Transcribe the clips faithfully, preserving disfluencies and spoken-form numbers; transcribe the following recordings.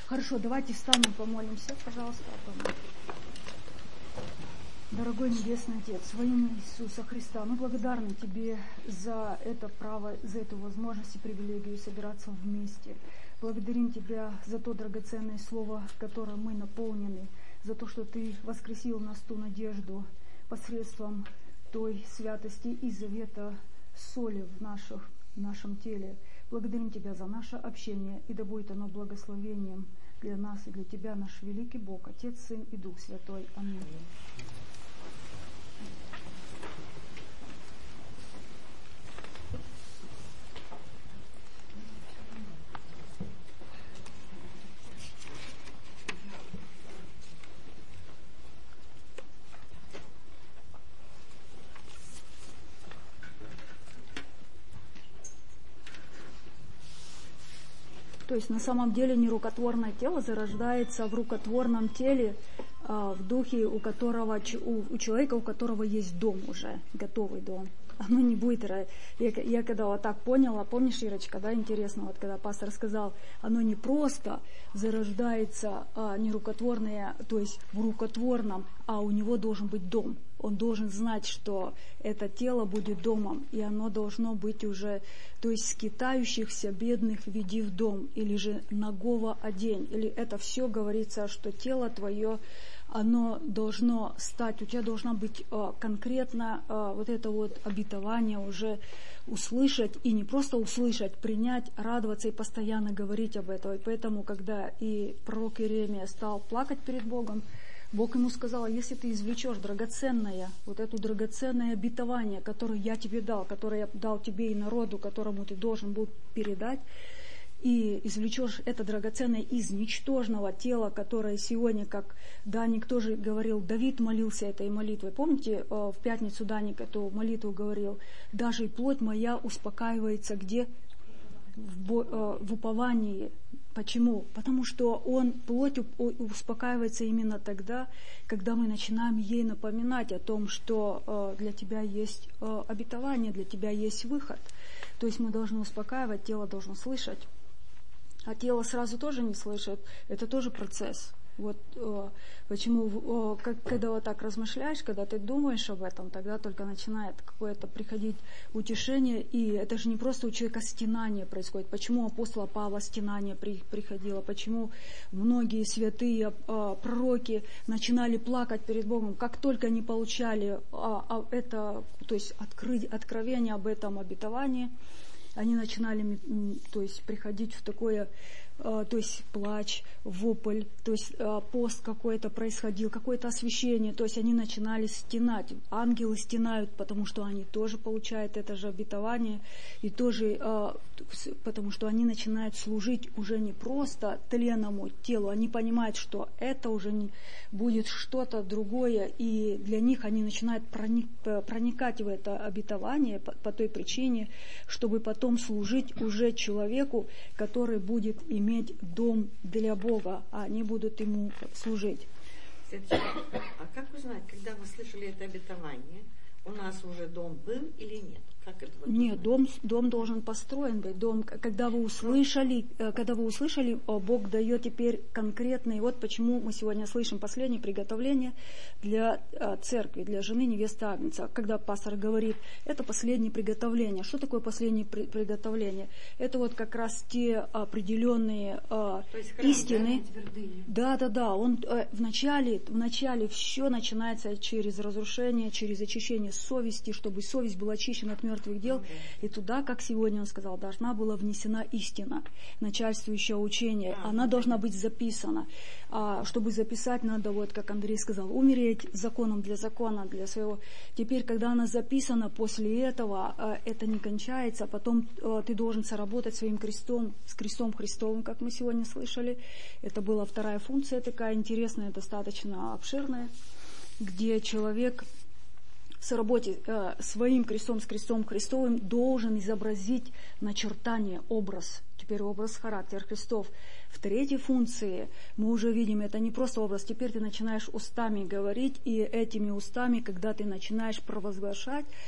Хорошо, давайте встанем, помолимся, пожалуйста. Дорогой Небесный Отец, во имя Иисуса Христа, мы благодарны Тебе за это право, за эту возможность и привилегию собираться вместе. Благодарим Тебя за то драгоценное слово, которым мы наполнены, за то, что Ты воскресил нас ту надежду посредством той святости и завета соли в, наших, в нашем теле. Благодарим Тебя за наше общение, и да будет оно благословением для нас и для Тебя, наш великий Бог, Отец, Сын и Дух Святой. Аминь. То есть на самом деле нерукотворное тело зарождается в рукотворном теле, в духе, у которого, у человека, у которого есть дом уже, готовый дом. Оно не будет, я, я когда вот так поняла, помнишь, Ирочка, да, интересно, вот когда пастор сказал, оно не просто зарождается а, нерукотворное, то есть в рукотворном, а у него должен быть дом. Он должен знать, что это тело будет домом, и оно должно быть уже, то есть скитающихся бедных веди в дом, или же нагого одень, или это все говорится, что тело твое, оно должно стать, у тебя должна быть э, конкретно э, вот это вот обетование уже услышать, и не просто услышать, принять, радоваться и постоянно говорить об этом. И поэтому, когда и пророк Иеремия стал плакать перед Богом, Бог ему сказал, если ты извлечешь драгоценное, вот это драгоценное обетование, которое я тебе дал, которое я дал тебе и народу, которому ты должен был передать, и извлечешь это драгоценное из ничтожного тела, которое сегодня, как Даник тоже говорил, Давид молился этой молитвой. Помните, в пятницу Даник эту молитву говорил, даже и плоть моя успокаивается где? В, в уповании. Почему? Потому что он, плоть успокаивается именно тогда, когда мы начинаем ей напоминать о том, что для тебя есть обетование, для тебя есть выход. То есть мы должны успокаивать, тело должно слышать. А тело сразу тоже не слышит, это тоже процесс. Вот э, почему, э, как, когда вот так размышляешь, когда ты думаешь об этом, тогда только начинает какое-то приходить утешение, и это же не просто у человека стенание происходит. Почему у апостола Павла стенание при, приходило, почему многие святые э, пророки начинали плакать перед Богом, как только они получали а, а, это, то есть открыть, откровение об этом обетовании, они начинали, то есть, приходить в такое, то есть, плач, вопль, то есть, пост какой-то происходил, какое-то освящение, то есть, они начинали стенать. Ангелы стенают, потому что они тоже получают это же обетование, и тоже, потому что они начинают служить уже не просто тленному телу, они понимают, что это уже не будет что-то другое, и для них они начинают проник, проникать в это обетование по, по той причине, чтобы потом служить уже человеку, который будет иметь дом для Бога, а они будут ему служить. А как узнать, когда вы слышали это обетование, у нас уже дом был или нет? Как это Нет, дом, дом должен построен быть. Дом, когда вы услышали, когда вы услышали, Бог дает теперь конкретные. Вот почему мы сегодня слышим последнее приготовление для церкви, для жены невесты Агнца. Когда пастор говорит, это последнее приготовление. Что такое последнее приготовление? Это вот как раз те определенные храм, истины. Да, да, да. Он в начале, в начале все начинается через разрушение, через очищение совести, чтобы совесть была очищена от мертвых дел, и туда, как сегодня он сказал, должна была внесена истина, начальствующее учение, она должна быть записана. А чтобы записать, надо, вот как Андрей сказал, умереть законом для закона, для своего. Теперь, когда она записана, после этого это не кончается, потом ты должен соработать своим крестом, с крестом Христовым, как мы сегодня слышали. Это была вторая функция такая интересная, достаточно обширная, где человек в соработе э, своим крестом, с крестом Христовым должен изобразить начертание, образ. Теперь образ, характер Христов. В третьей функции мы уже видим, это не просто образ, теперь ты начинаешь устами говорить, и этими устами, когда ты начинаешь провозглашать,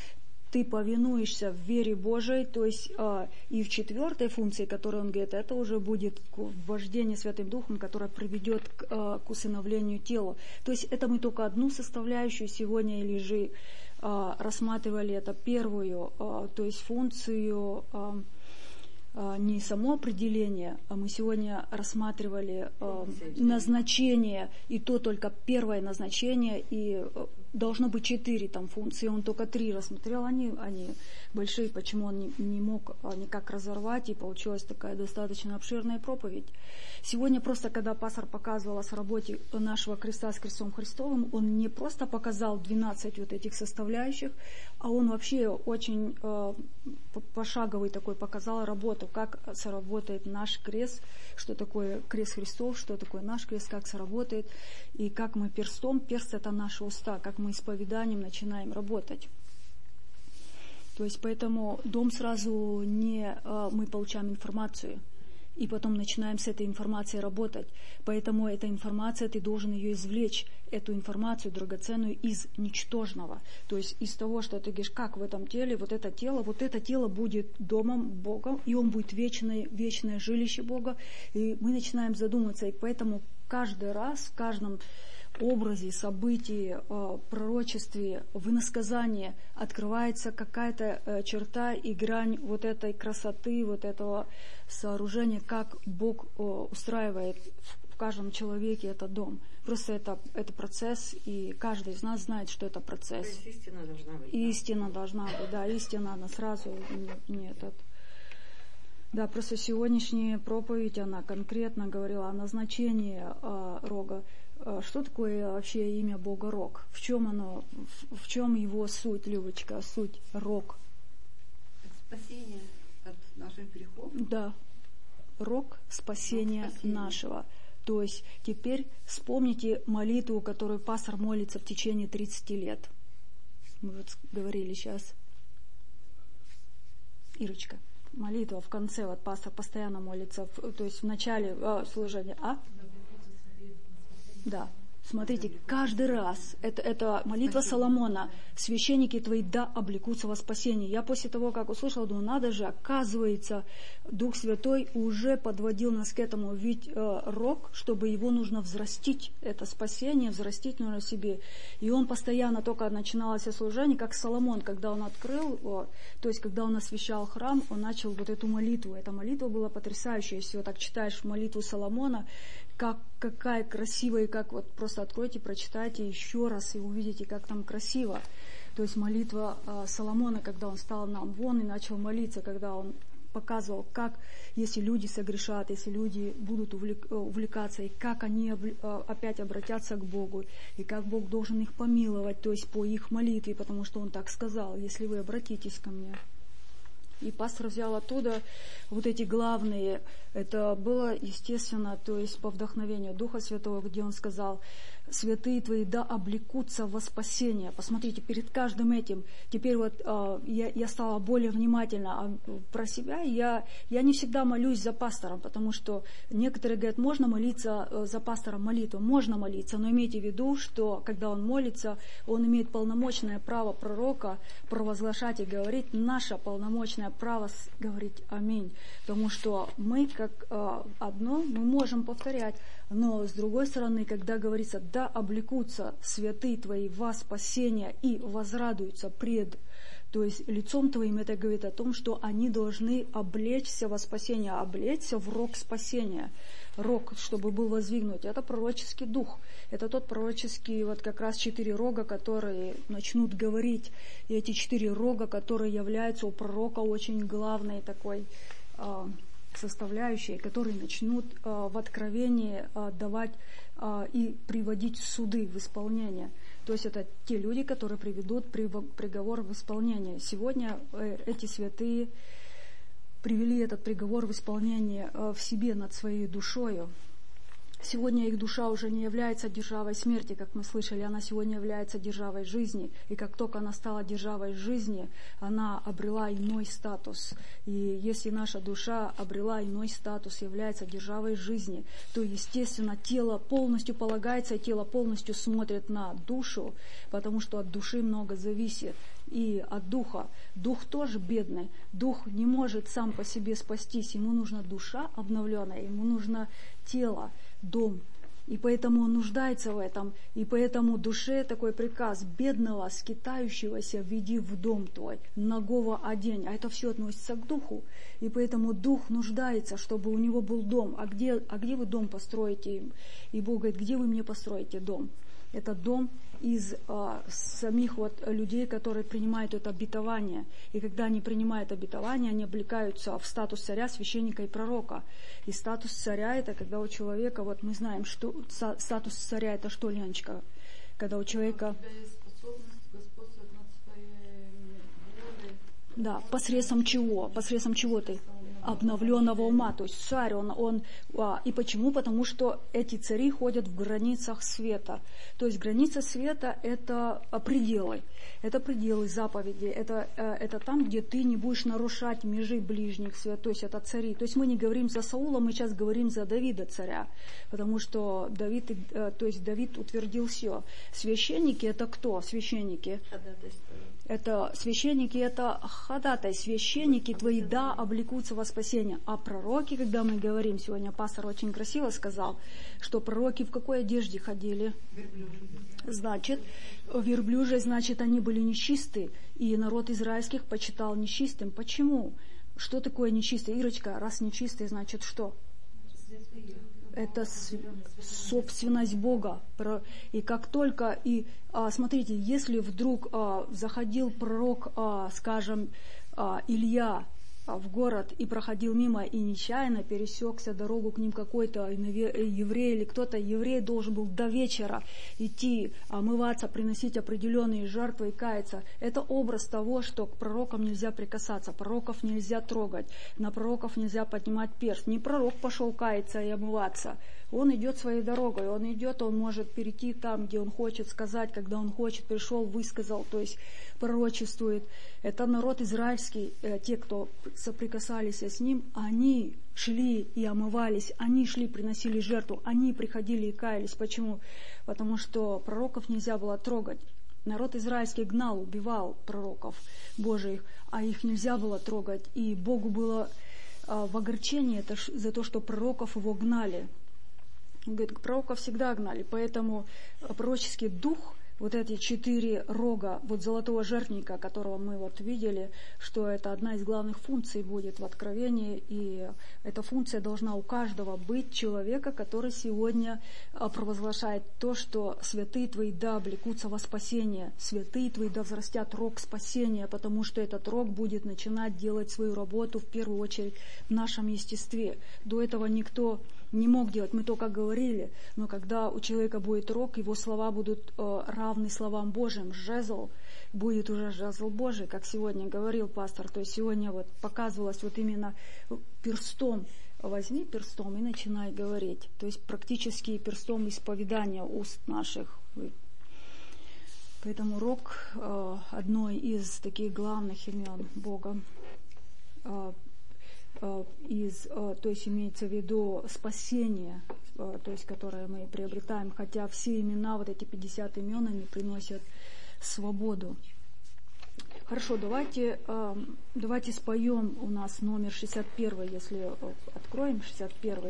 ты повинуешься в вере Божией, то есть э, и в четвертой функции, которую он говорит, это уже будет вождение Святым Духом, которое приведет к, э, к усыновлению тела. То есть это мы только одну составляющую сегодня или же э, рассматривали, это первую, э, то есть функцию э, э, не само определение, а мы сегодня рассматривали э, назначение, и то только первое назначение, и э, должно быть четыре там функции, он только три рассмотрел, они, они большие, почему он не, не мог никак разорвать, и получилась такая достаточно обширная проповедь. Сегодня просто, когда пастор показывал о работе нашего креста с крестом Христовым, он не просто показал двенадцать вот этих составляющих, а он вообще очень э, пошаговый такой показал работу, как сработает наш крест, что такое крест Христов, что такое наш крест, как сработает, и как мы перстом, перст это наши уста, как мы исповеданием начинаем работать. То есть поэтому дом сразу не э, мы получаем информацию, и потом начинаем с этой информацией работать. Поэтому эта информация, ты должен ее извлечь, эту информацию драгоценную из ничтожного. То есть из того, что ты говоришь, как в этом теле, вот это тело, вот это тело будет домом Бога, и он будет вечное, вечное жилище Бога. И мы начинаем задумываться, и поэтому каждый раз, в каждом образе, событии, пророчестве, в иносказании открывается какая-то черта и грань вот этой красоты, вот этого сооружения, как Бог устраивает в каждом человеке этот дом. Просто это, это процесс, и каждый из нас знает, что это процесс. То есть истина должна быть. Истина должна быть, да, истина, она сразу не, не этот. Да, просто сегодняшняя проповедь, она конкретно говорила о назначении э, рога. Что такое вообще имя Бога Рог? В чем оно, в, в чем его суть, Любочка, суть Рог? Спасение от наших грехов. Да, Рог спасения нашего. То есть теперь вспомните молитву, которую пастор молится в течение тридцати лет. Мы вот говорили сейчас. Ирочка, молитва в конце, вот пастор постоянно молится, в, то есть в начале э, служения. А? Да. Смотрите, каждый раз, это, это молитва Соломона, священники твои да облекутся во спасение. Я после того, как услышала, думаю, надо же, оказывается, Дух Святой уже подводил нас к этому, ведь э, рог, чтобы его нужно взрастить, это спасение, взрастить нужно себе. И он постоянно, только начиналось служение, как Соломон, когда он открыл, о, то есть когда он освящал храм, он начал вот эту молитву. Эта молитва была потрясающая, если вот так читаешь молитву Соломона, как, какая красивая, и как вот просто откройте, прочитайте еще раз и увидите, как там красиво. То есть молитва э, Соломона, когда он стал на Амвон и начал молиться, когда он показывал, как, если люди согрешат, если люди будут увлек, увлекаться, и как они э, опять обратятся к Богу, и как Бог должен их помиловать, то есть по их молитве, потому что он так сказал, если вы обратитесь ко мне. И пастор взял оттуда вот эти главные, это было, естественно, то есть по вдохновению Духа Святого, где он сказал, святые твои да облекутся во спасение. Посмотрите, перед каждым этим, теперь вот э, я, я стала более внимательна а про себя, я, я не всегда молюсь за пастором, потому что некоторые говорят, можно молиться э, за пастором молитву, можно молиться, но имейте в виду, что когда он молится, он имеет полномочное право пророка провозглашать и говорить, наше полномочное право говорить аминь, потому что мы как э, одно, мы можем повторять, но с другой стороны, когда говорится, да облекутся святые твои во спасение и возрадуются пред, то есть лицом твоим, это говорит о том, что они должны облечься во спасение, облечься в рог спасения. Рог, чтобы был воздвигнут, это пророческий дух. Это тот пророческий, вот как раз четыре рога, которые начнут говорить. И эти четыре рога, которые являются у пророка очень главной такой э, составляющей, которые начнут э, в откровении э, давать э, и приводить суды в исполнение. То есть это те люди, которые приведут приговор в исполнение. Сегодня э, эти святые привели этот приговор в исполнение э, в себе над своей душою. Сегодня их душа уже не является державой смерти, как мы слышали, она сегодня является державой жизни. И как только она стала державой жизни, она обрела иной статус. И если наша душа обрела иной статус, является державой жизни, то, естественно, тело полностью полагается, и тело полностью смотрит на душу, потому что от души много зависит. И от духа. Дух тоже бедный. Дух не может сам по себе спастись. Ему нужна душа обновленная, ему нужно тело, дом. И поэтому он нуждается в этом. И поэтому душе такой приказ: бедного, скитающегося введи в дом твой, нагого одень. А это все относится к духу. И поэтому дух нуждается, чтобы у него был дом. А где, а где вы дом построите? И Бог говорит: где вы мне построите дом? Это дом из а, самих вот людей, которые принимают это обетование. И когда они принимают обетование, они облекаются в статус царя, священника и пророка. И статус царя — это когда у человека, вот мы знаем, что статус царя — это что, Леночка? Когда у человека... У тебя есть способность господствовать над своей волей. Да, посредством чего? Посредством чего ты? Обновленного ума. То есть царь, он, он а, и почему? Потому что эти цари ходят в границах света. То есть граница света — это пределы. Это пределы заповеди. Это, это там, где ты не будешь нарушать межи ближних свет. То есть это цари. То есть мы не говорим за Саула, мы сейчас говорим за Давида царя. Потому что Давид, то есть Давид утвердил все. Священники — это кто? Священники. Это священники, это ходатай, священники твои, да, облекутся во спасение. А пророки, когда мы говорим, сегодня пастор очень красиво сказал, что пророки в какой одежде ходили? Значит, верблюжьей, значит, они были нечисты, и народ израильских почитал нечистым. Почему? Что такое нечистый? Ирочка, раз нечистый, значит что? Это собственность Бога. И как только, и смотрите, если вдруг заходил пророк, скажем, Илья в город и проходил мимо, и нечаянно пересекся дорогу к ним какой-то еврей или кто-то, еврей должен был до вечера идти, омываться, приносить определенные жертвы и каяться. Это образ того, что к пророкам нельзя прикасаться, пророков нельзя трогать, на пророков нельзя поднимать перст. Не пророк пошел каяться и омываться. Он идет своей дорогой, он идет, он может перейти там, где он хочет сказать, когда он хочет, пришел, высказал, то есть пророчествует. Это народ израильский, те, кто соприкасались с ним, они шли и омывались, они шли, приносили жертву, они приходили и каялись. Почему? Потому что пророков нельзя было трогать. Народ израильский гнал, убивал пророков Божиих, а их нельзя было трогать. И Богу было в огорчении это за то, что пророков его гнали. Он говорит, пророков всегда гнали, поэтому пророческий дух, вот эти четыре рога, вот золотого жертвника, которого мы вот видели, что это одна из главных функций будет в Откровении, и эта функция должна у каждого быть человека, который сегодня провозглашает то, что святые твои да облекутся во спасение, святые твои да взрастят рог спасения, потому что этот рог будет начинать делать свою работу в первую очередь в нашем естестве. До этого никто не мог делать, мы только говорили, но когда у человека будет рог, его слова будут э, равны словам Божьим, жезл будет уже жезл Божий, как сегодня говорил пастор, то есть сегодня вот показывалось вот именно перстом, возьми перстом и начинай говорить, то есть практически перстом исповедания уст наших. Поэтому рог э, одной из таких главных имен Бога. Э, из, то есть имеется в виду спасение, то есть которое мы приобретаем, хотя все имена, вот эти пятьдесят имен, они приносят свободу. Хорошо, давайте, давайте споем у нас номер шестьдесят один, если откроем шестьдесят один.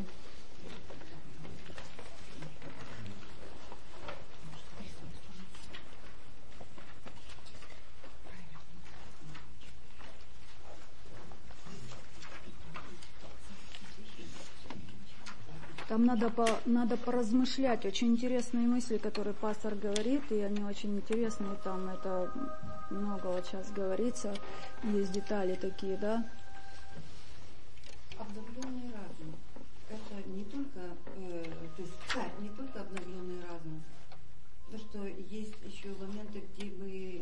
Там надо, по, надо поразмышлять, очень интересные мысли, которые пастор говорит, и они очень интересные, там это много вот сейчас говорится, есть детали такие, да? Обновленный разум. Это не только, э, то есть царь, не только обновленный разум, то, что есть еще моменты, где мы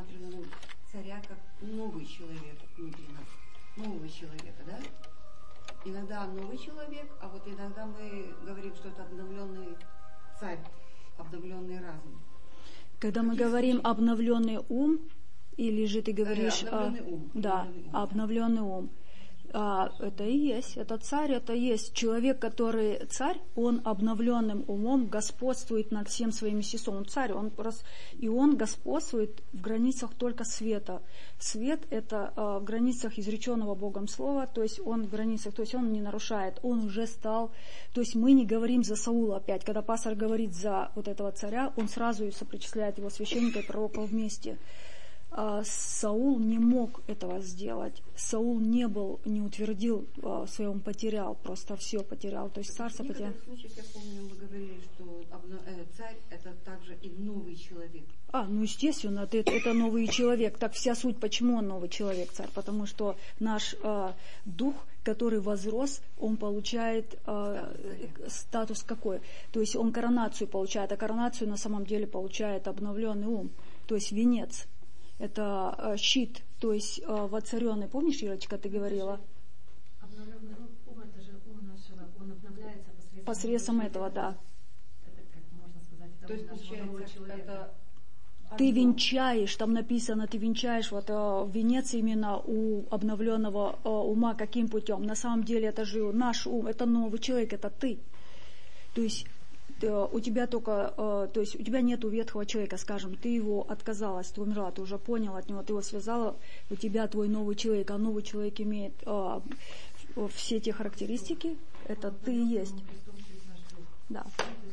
рассматриваем царя как новый человек внутри нас, нового человека, да? иногда новый человек, а вот иногда мы говорим, что это обновленный царь, обновленный разум. Когда мы говорим обновленный ум, или же ты говоришь... Обновленный ум. Да, обновленный ум. А, это и есть, это царь, это и есть. Человек, который царь, он обновленным умом господствует над всем своим естеством. Он царь, он просто, и он господствует в границах только света. Свет — это а, в границах изреченного Богом слова, то есть он в границах, то есть он не нарушает, он уже стал, то есть мы не говорим за Саула опять. Когда пастор говорит за вот этого царя, он сразу и сопричисляет его священника и пророка вместе. Саул не мог этого сделать. Саул не был, не утвердил а, свое, он потерял, просто все потерял. То есть царство потерял. В некоторых случаях, я помню, мы говорили, что э, царь — это также и новый человек. А, ну естественно, это, это новый человек. Так вся суть, почему он новый человек, царь? Потому что наш э, дух, который возрос, он получает э, статус какой? То есть он коронацию получает, а коронацию на самом деле получает обновленный ум, то есть венец. Это э, щит, то есть э, воцаренный. Помнишь, Ирочка, ты говорила? Обновленный ум, это же ум нашего, он обновляется посредством, посредством этого, да. Это, как можно сказать, это то есть, получается, это... Ты венчаешь, там написано, ты венчаешь вот э, венец именно у обновленного э, ума каким путем? На самом деле это же наш ум, это новый человек, это ты. То есть у тебя только, то есть у тебя нету ветхого человека, скажем, ты его отказалась, ты умерла, ты уже поняла от него, ты его связала, у тебя твой новый человек, а новый человек имеет а, все те характеристики, это ты и есть. Да.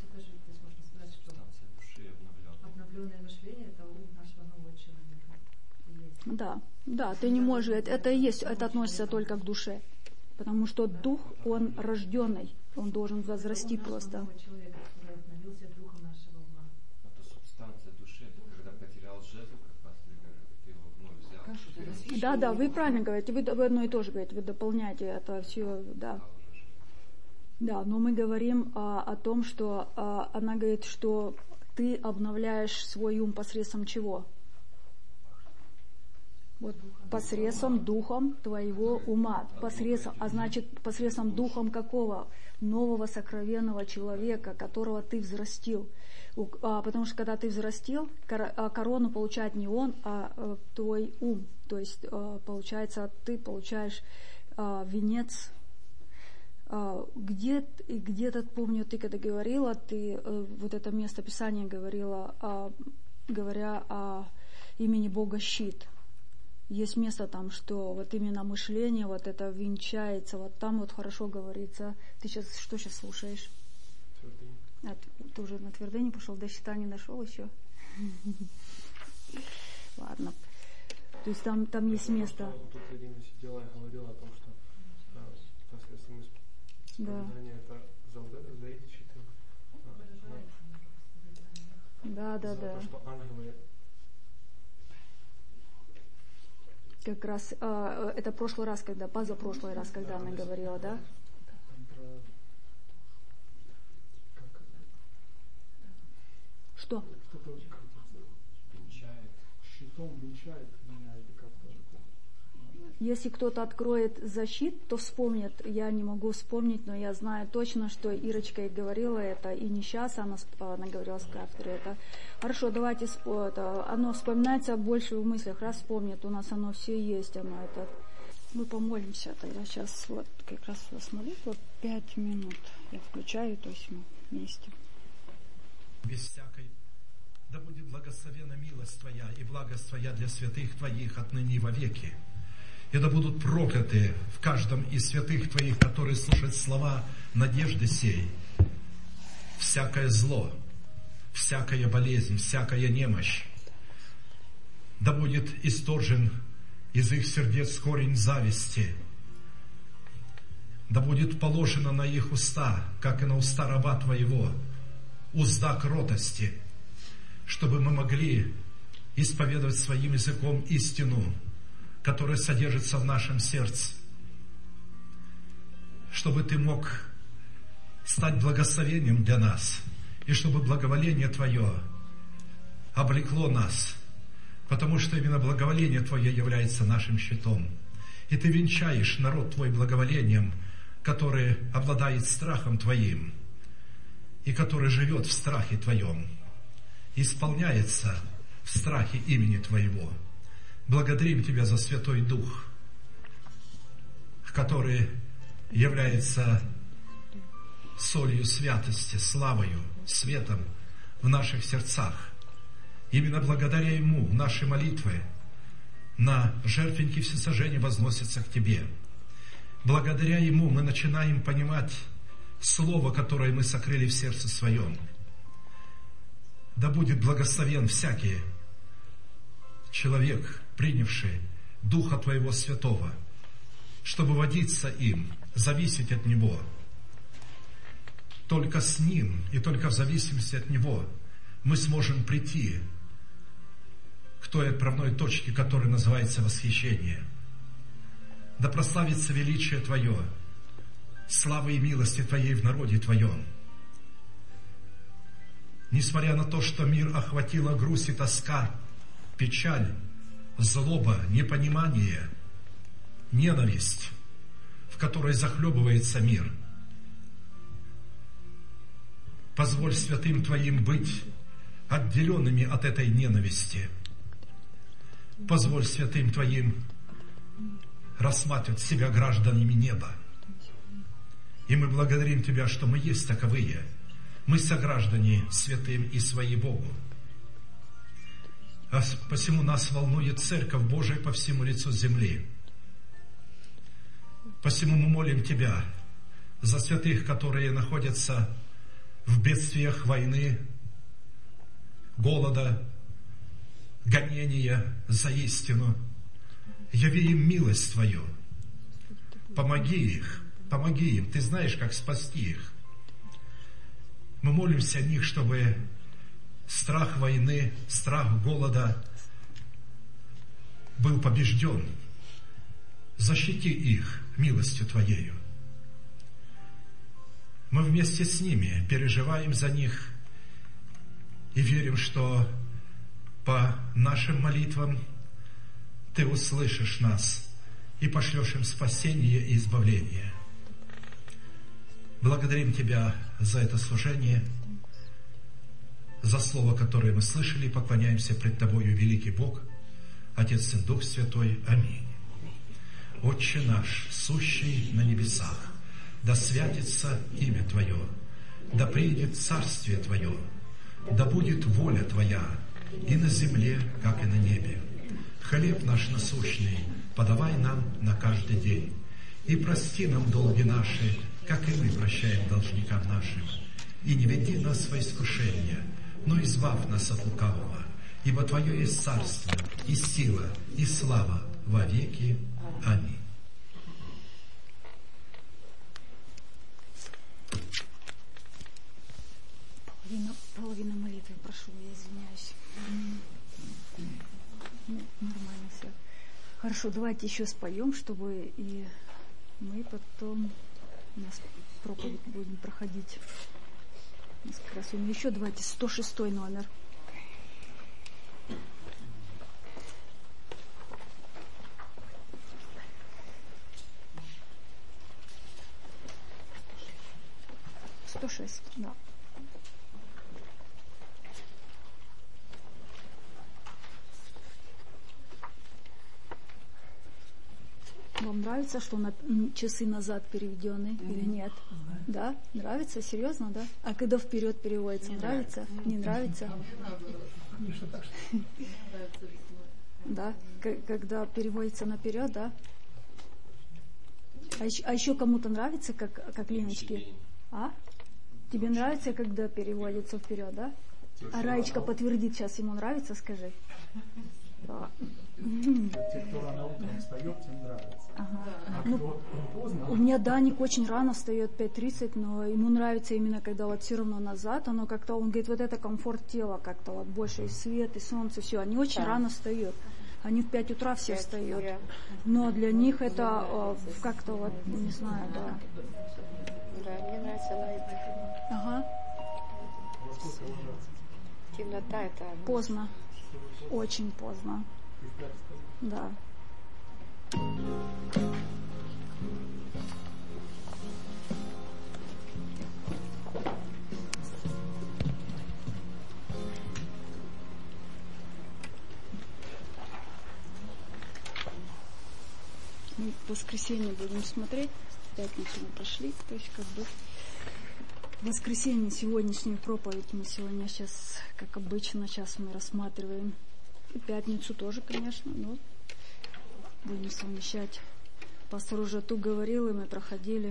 Обновленное мышление — это ум нашего нового человека. Да, да, ты не можешь, это, это и есть, это относится только к душе, потому что дух, он рожденный, он должен возрасти просто. Да, да, вы правильно говорите, вы, вы одно и то же говорите, вы дополняете это все, да. Да, но мы говорим а, о том, что а, она говорит, что ты обновляешь свой ум посредством чего? Вот посредством духом твоего ума, посредством, а значит посредством духом какого? Нового сокровенного человека, которого ты взрастил. А, потому что когда ты взрастил, корону получает не он, а, а твой ум. То есть а, получается, ты получаешь а, венец. А, где, где-то, помню, ты когда говорила, ты а, вот это место Писания говорила, а, говоря о имени Бога щит. Есть место там, что вот именно мышление, вот это венчается, вот там вот хорошо говорится. Ты сейчас, что сейчас слушаешь? А, ты, ты уже на твердыне пошел, до щита не дошел еще? Ладно. То есть там, там есть место. Тут Ирина сидела и говорила о том, что посредством исповедания это за эти щиты. Да, да, да. За то, что ангелы... Как раз, э, это прошлый раз, когда, позапрошлый раз, когда она говорила, да? Что? Если кто-то откроет защит, то вспомнит. Я не могу вспомнить, но я знаю точно, что Ирочка и говорила это, и не сейчас она, она говорила с кафедры это. Хорошо, давайте, это, оно вспоминается больше в мыслях, раз вспомнит, у нас оно все есть, оно это. Мы помолимся тогда сейчас, вот как раз у вас молитва, пять минут. Я включаю, то есть мы вместе. Без всякой, да будет благословена милость Твоя и благость Твоя для святых Твоих отныне и вовеки. И да будут прокляты в каждом из святых Твоих, которые слушают слова надежды сей, всякое зло, всякая болезнь, всякая немощь. Да будет исторжен из их сердец корень зависти. Да будет положено на их уста, как и на уста раба Твоего, узда кротости, чтобы мы могли исповедовать своим языком истину, которая содержится в нашем сердце, чтобы Ты мог стать благословением для нас, и чтобы благоволение Твое облекло нас, потому что именно благоволение Твое является нашим щитом. И Ты венчаешь народ Твой благоволением, который обладает страхом Твоим и который живет в страхе Твоем, исполняется в страхе имени Твоего. Благодарим Тебя за Святой Дух, который является солью святости, славою, светом в наших сердцах. Именно благодаря Ему наши молитвы на жертвеннике всесожжения возносятся к Тебе. Благодаря Ему мы начинаем понимать Слово, которое мы сокрыли в сердце своем. Да будет благословен всякий человек, принявший Духа Твоего Святого, чтобы водиться им, зависеть от Него. Только с Ним и только в зависимости от Него мы сможем прийти к той отправной точке, которая называется восхищение. Да прославится величие Твое, славы и милости Твоей в народе Твоем. Несмотря на то, что мир охватила грусть и тоска, печаль, злоба, непонимание, ненависть, в которой захлебывается мир, позволь святым Твоим быть отделенными от этой ненависти. Позволь святым Твоим рассматривать себя гражданами неба. И мы благодарим Тебя, что мы есть таковые. Мы сограждане святым и свои Богу. А посему нас волнует Церковь Божия по всему лицу земли. Посему мы молим Тебя за святых, которые находятся в бедствиях войны, голода, гонения за истину. Яви им милость Твою. Помоги их, помоги им. Ты знаешь, как спасти их. Мы молимся о них, чтобы страх войны, страх голода был побежден. Защити их милостью Твоею. Мы вместе с ними переживаем за них и верим, что по нашим молитвам Ты услышишь нас и пошлешь им спасение и избавление. Благодарим Тебя за это служение, за слово, которое мы слышали, и поклоняемся пред Тобою, великий Бог, Отец, Сын, Дух Святой. Аминь. Отче наш, сущий на небесах, да святится имя Твое, да приидет царствие Твое, да будет воля Твоя и на земле, как и на небе. Хлеб наш насущный подавай нам на каждый день, и прости нам долги наши, как и мы прощаем должникам нашим. И не веди нас во искушение, но избавь нас от лукавого, ибо Твое есть царство, и сила, и слава во веки. Аминь. Половина, половина молитвы прошу, я извиняюсь. Ну, нормально все. Хорошо, давайте еще споем, чтобы и мы потом у нас проповедь будем проходить. Несколько раз. Еще давайте сто шестой номер. сто шесть, да. Вам нравится, что на часы назад переведены mm-hmm. или нет? Mm-hmm. Да? Нравится? Серьезно, да? А когда вперед переводится, не нравится? нравится? Не нравится? Да? Когда переводится наперед, да? А еще, а еще кому-то нравится, как, как Линочке? А? Тебе нравится, когда переводится вперед, да? А Раечка подтвердит сейчас, ему нравится, скажи. Да. Те, кто рано утром встает, тем нравится. Ага. А ну, кто поздно... У меня Даник очень рано встает, пять тридцать, но ему нравится именно, когда вот все равно назад, оно как-то, он говорит, вот это комфорт тела, как-то вот больше и свет, и солнце, все. Они очень да. рано встают. Они в пять утра все встают. Но для них это о, как-то вот, не знаю, да. Да, мне нравится лайт. Ага. Темнота это... Поздно. Очень поздно. Да. воскресенье будем смотреть. В пятницу мы прошли, то есть как бы в воскресенье сегодняшнюю проповедь мы сегодня сейчас, как обычно, сейчас мы рассматриваем. И пятницу тоже, конечно, но будем совмещать. Пастор уже тут говорил, и мы проходили.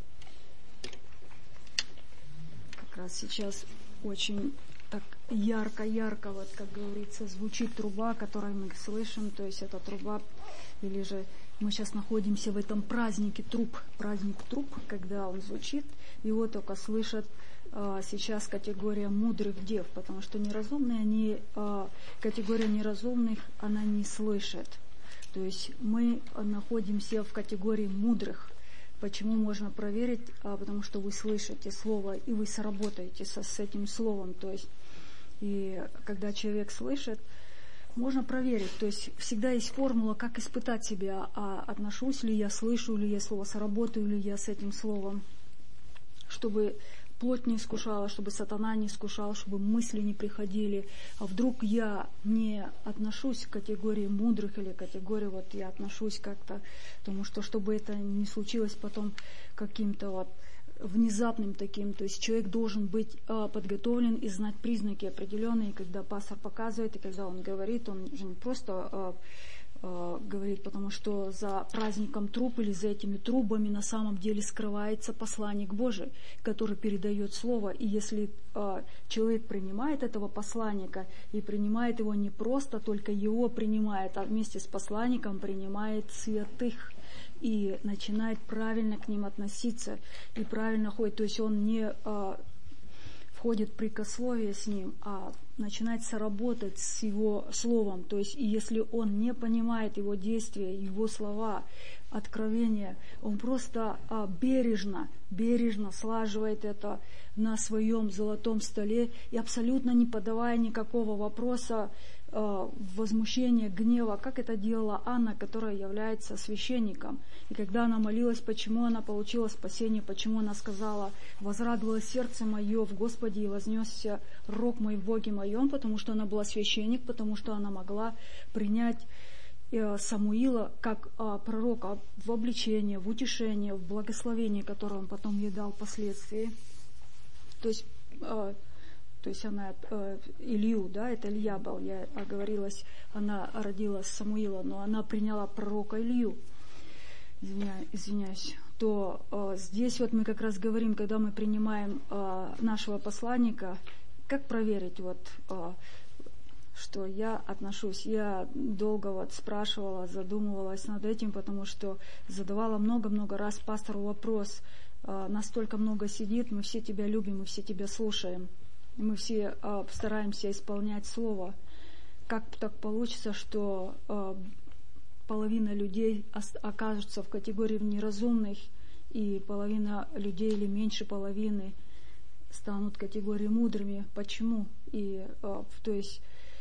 Как раз сейчас очень так ярко-ярко, вот как говорится, звучит труба, которую мы слышим, то есть это труба, или же мы сейчас находимся в этом празднике труб, праздник труб, когда он звучит, его только слышат а, сейчас категория мудрых дев, потому что неразумные, они, а, категория неразумных, она не слышит. То есть мы находимся в категории мудрых. Почему можно проверить? А, потому что вы слышите слово, и вы сработаете со, с этим словом. То есть, и когда человек слышит, можно проверить. То есть всегда есть формула, как испытать себя, а отношусь ли я, слышу ли я слово, сработаю ли я с этим словом, чтобы плоть не искушала, чтобы сатана не искушал, чтобы мысли не приходили. А вдруг я не отношусь к категории мудрых или категории, вот я отношусь как-то, потому что, чтобы это не случилось потом каким-то вот внезапным таким, то есть человек должен быть а, подготовлен и знать признаки определенные, когда пастор показывает, и когда он говорит, он же не просто а, а, говорит, потому что за праздником труб или за этими трубами на самом деле скрывается посланник Божий, который передает слово, и если а, человек принимает этого посланника и принимает его не просто, только его принимает, а вместе с посланником принимает святых, и начинает правильно к ним относиться, и правильно ходит. То есть он не а, входит в прикословие с ним, а начинает соработать с его словом. То есть и если он не понимает его действия, его слова, откровения, он просто а, бережно, бережно слаживает это на своем золотом столе и абсолютно не подавая никакого вопроса, возмущения, гнева, как это делала Анна, которая является священником. И когда она молилась, почему она получила спасение, почему она сказала: «Возрадовалось сердце мое в Господе и вознесся рог мой в Боге моем», потому что она была священник, потому что она могла принять Самуила как пророка в обличение, в утешение, в благословение, которое он потом ей дал впоследствии. То есть То есть она, э, Илью, да, это Илья был, я оговорилась, она родила Самуила, но она приняла пророка Илью, извиняюсь, извиняюсь. то э, здесь вот мы как раз говорим, когда мы принимаем э, нашего посланника, как проверить, вот, э, что я отношусь. Я долго вот спрашивала, задумывалась над этим, потому что задавала много-много раз пастору вопрос, э, настолько много сидит, мы все тебя любим, мы все тебя слушаем. Мы все э, стараемся исполнять слово. Как так получится, что э, половина людей ос- окажутся в категории неразумных, и половина людей или меньше половины станут в категории мудрыми? Почему? И э, то есть,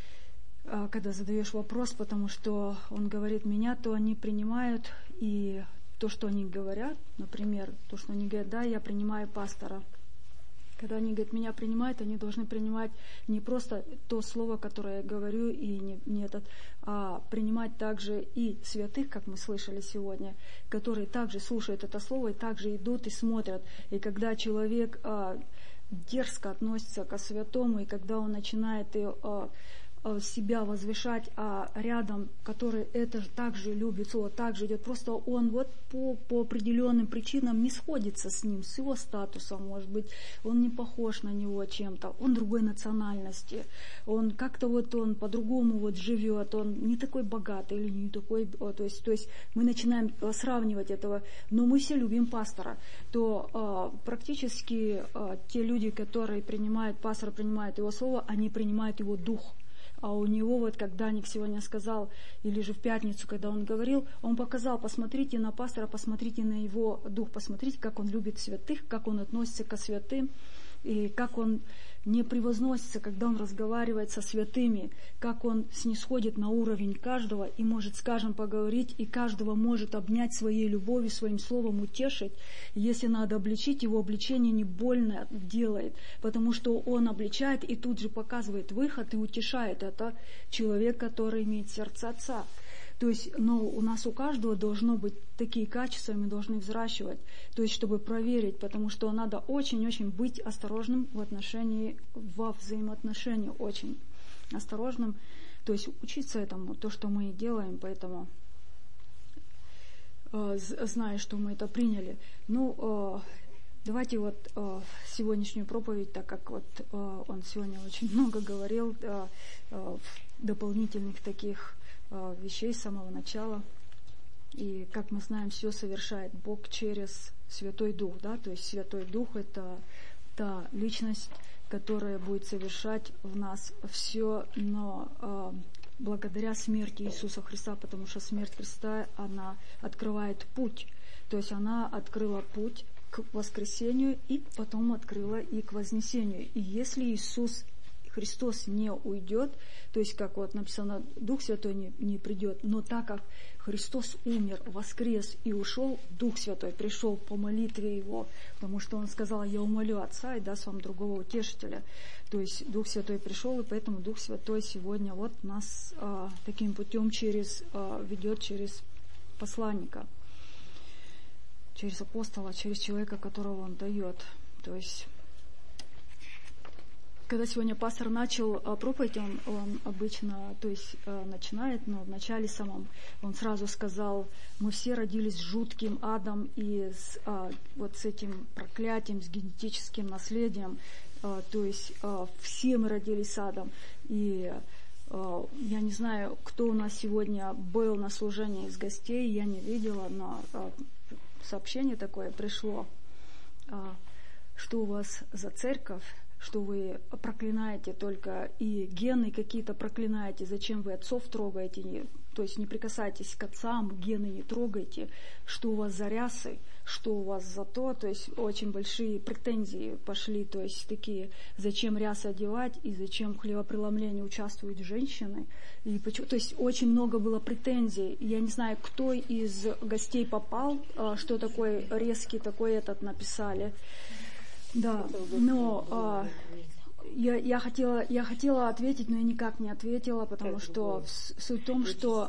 э, когда задаешь вопрос, потому что он говорит меня, то они принимают, и то, что они говорят, например, то, что они говорят, да, я принимаю пастора. Когда они, говорят, меня принимают, они должны принимать не просто то слово, которое я говорю, и не, не этот, а принимать также и святых, как мы слышали сегодня, которые также слушают это слово и также идут и смотрят. И когда человек а, дерзко относится ко святому, и когда он начинает и, а, себя возвышать, а рядом, который это же также любит, слово также идет, просто он вот по, по определенным причинам не сходится с ним, с его статусом, может быть, он не похож на него чем-то, он другой национальности, он как-то вот он по-другому вот живет, он не такой богатый или не такой, то есть, то есть мы начинаем сравнивать этого, но мы все любим пастора, то а, практически а, те люди, которые принимают пастора, принимают его слово, они принимают его дух. А у него, вот когда Ник сегодня сказал, или же в пятницу, когда он говорил, он показал, посмотрите на пастора, посмотрите на его дух, посмотрите, как он любит святых, как он относится ко святым, и как он не превозносится, когда он разговаривает со святыми, как он снисходит на уровень каждого и может с каждым поговорить, и каждого может обнять своей любовью, своим словом утешить. Если надо обличить, его обличение не больно делает, потому что он обличает и тут же показывает выход и утешает. Это человек, который имеет сердце Отца. То есть, но у нас у каждого должно быть такие качества, мы должны взращивать, то есть, чтобы проверить, потому что надо очень-очень быть осторожным в отношении, во взаимоотношении, очень осторожным, то есть учиться этому, то, что мы делаем, поэтому, э, зная, что мы это приняли. Ну, э, давайте вот э, сегодняшнюю проповедь, так как вот э, он сегодня очень много говорил э, э, дополнительных таких э, вещей с самого начала. И, как мы знаем, все совершает Бог через Святой Дух, да, то есть Святой Дух — это та личность, которая будет совершать в нас все, но э, благодаря смерти Иисуса Христа, потому что смерть Христа, она открывает путь, то есть она открыла путь к воскресению и потом открыла и к вознесению. И если Иисус Христос не уйдет, то есть, как вот написано, Дух Святой не, не придет, но так как Христос умер, воскрес и ушел, Дух Святой пришел по молитве Его, потому что Он сказал: я умолю Отца и даст вам другого утешителя. То есть Дух Святой пришел, и поэтому Дух Святой сегодня вот нас а, таким путем через, а, ведет через посланника, через апостола, через человека, которого Он дает. То есть когда сегодня пастор начал а, проповедь, он, он обычно, то есть а, начинает, но в начале самом он сразу сказал: мы все родились с жутким адом и с, а, вот с этим проклятием, с генетическим наследием, а, то есть а, все мы родились с адом. И а, я не знаю, кто у нас сегодня был на служении из гостей, я не видела, но а, сообщение такое пришло, а, что у вас за церковь, что вы проклинаете только и гены какие-то проклинаете, зачем вы отцов трогаете, то есть не прикасайтесь к отцам, гены не трогайте, что у вас за рясы, что у вас за то, то есть очень большие претензии пошли, то есть такие, зачем рясы одевать и зачем в хлебопреломлении участвуют женщины, и почему, то есть очень много было претензий. Я не знаю, кто из гостей попал, что такой резкий такой этот написали. Да, но а, я, я, хотела, я хотела ответить, но я никак не ответила, потому что суть в том, что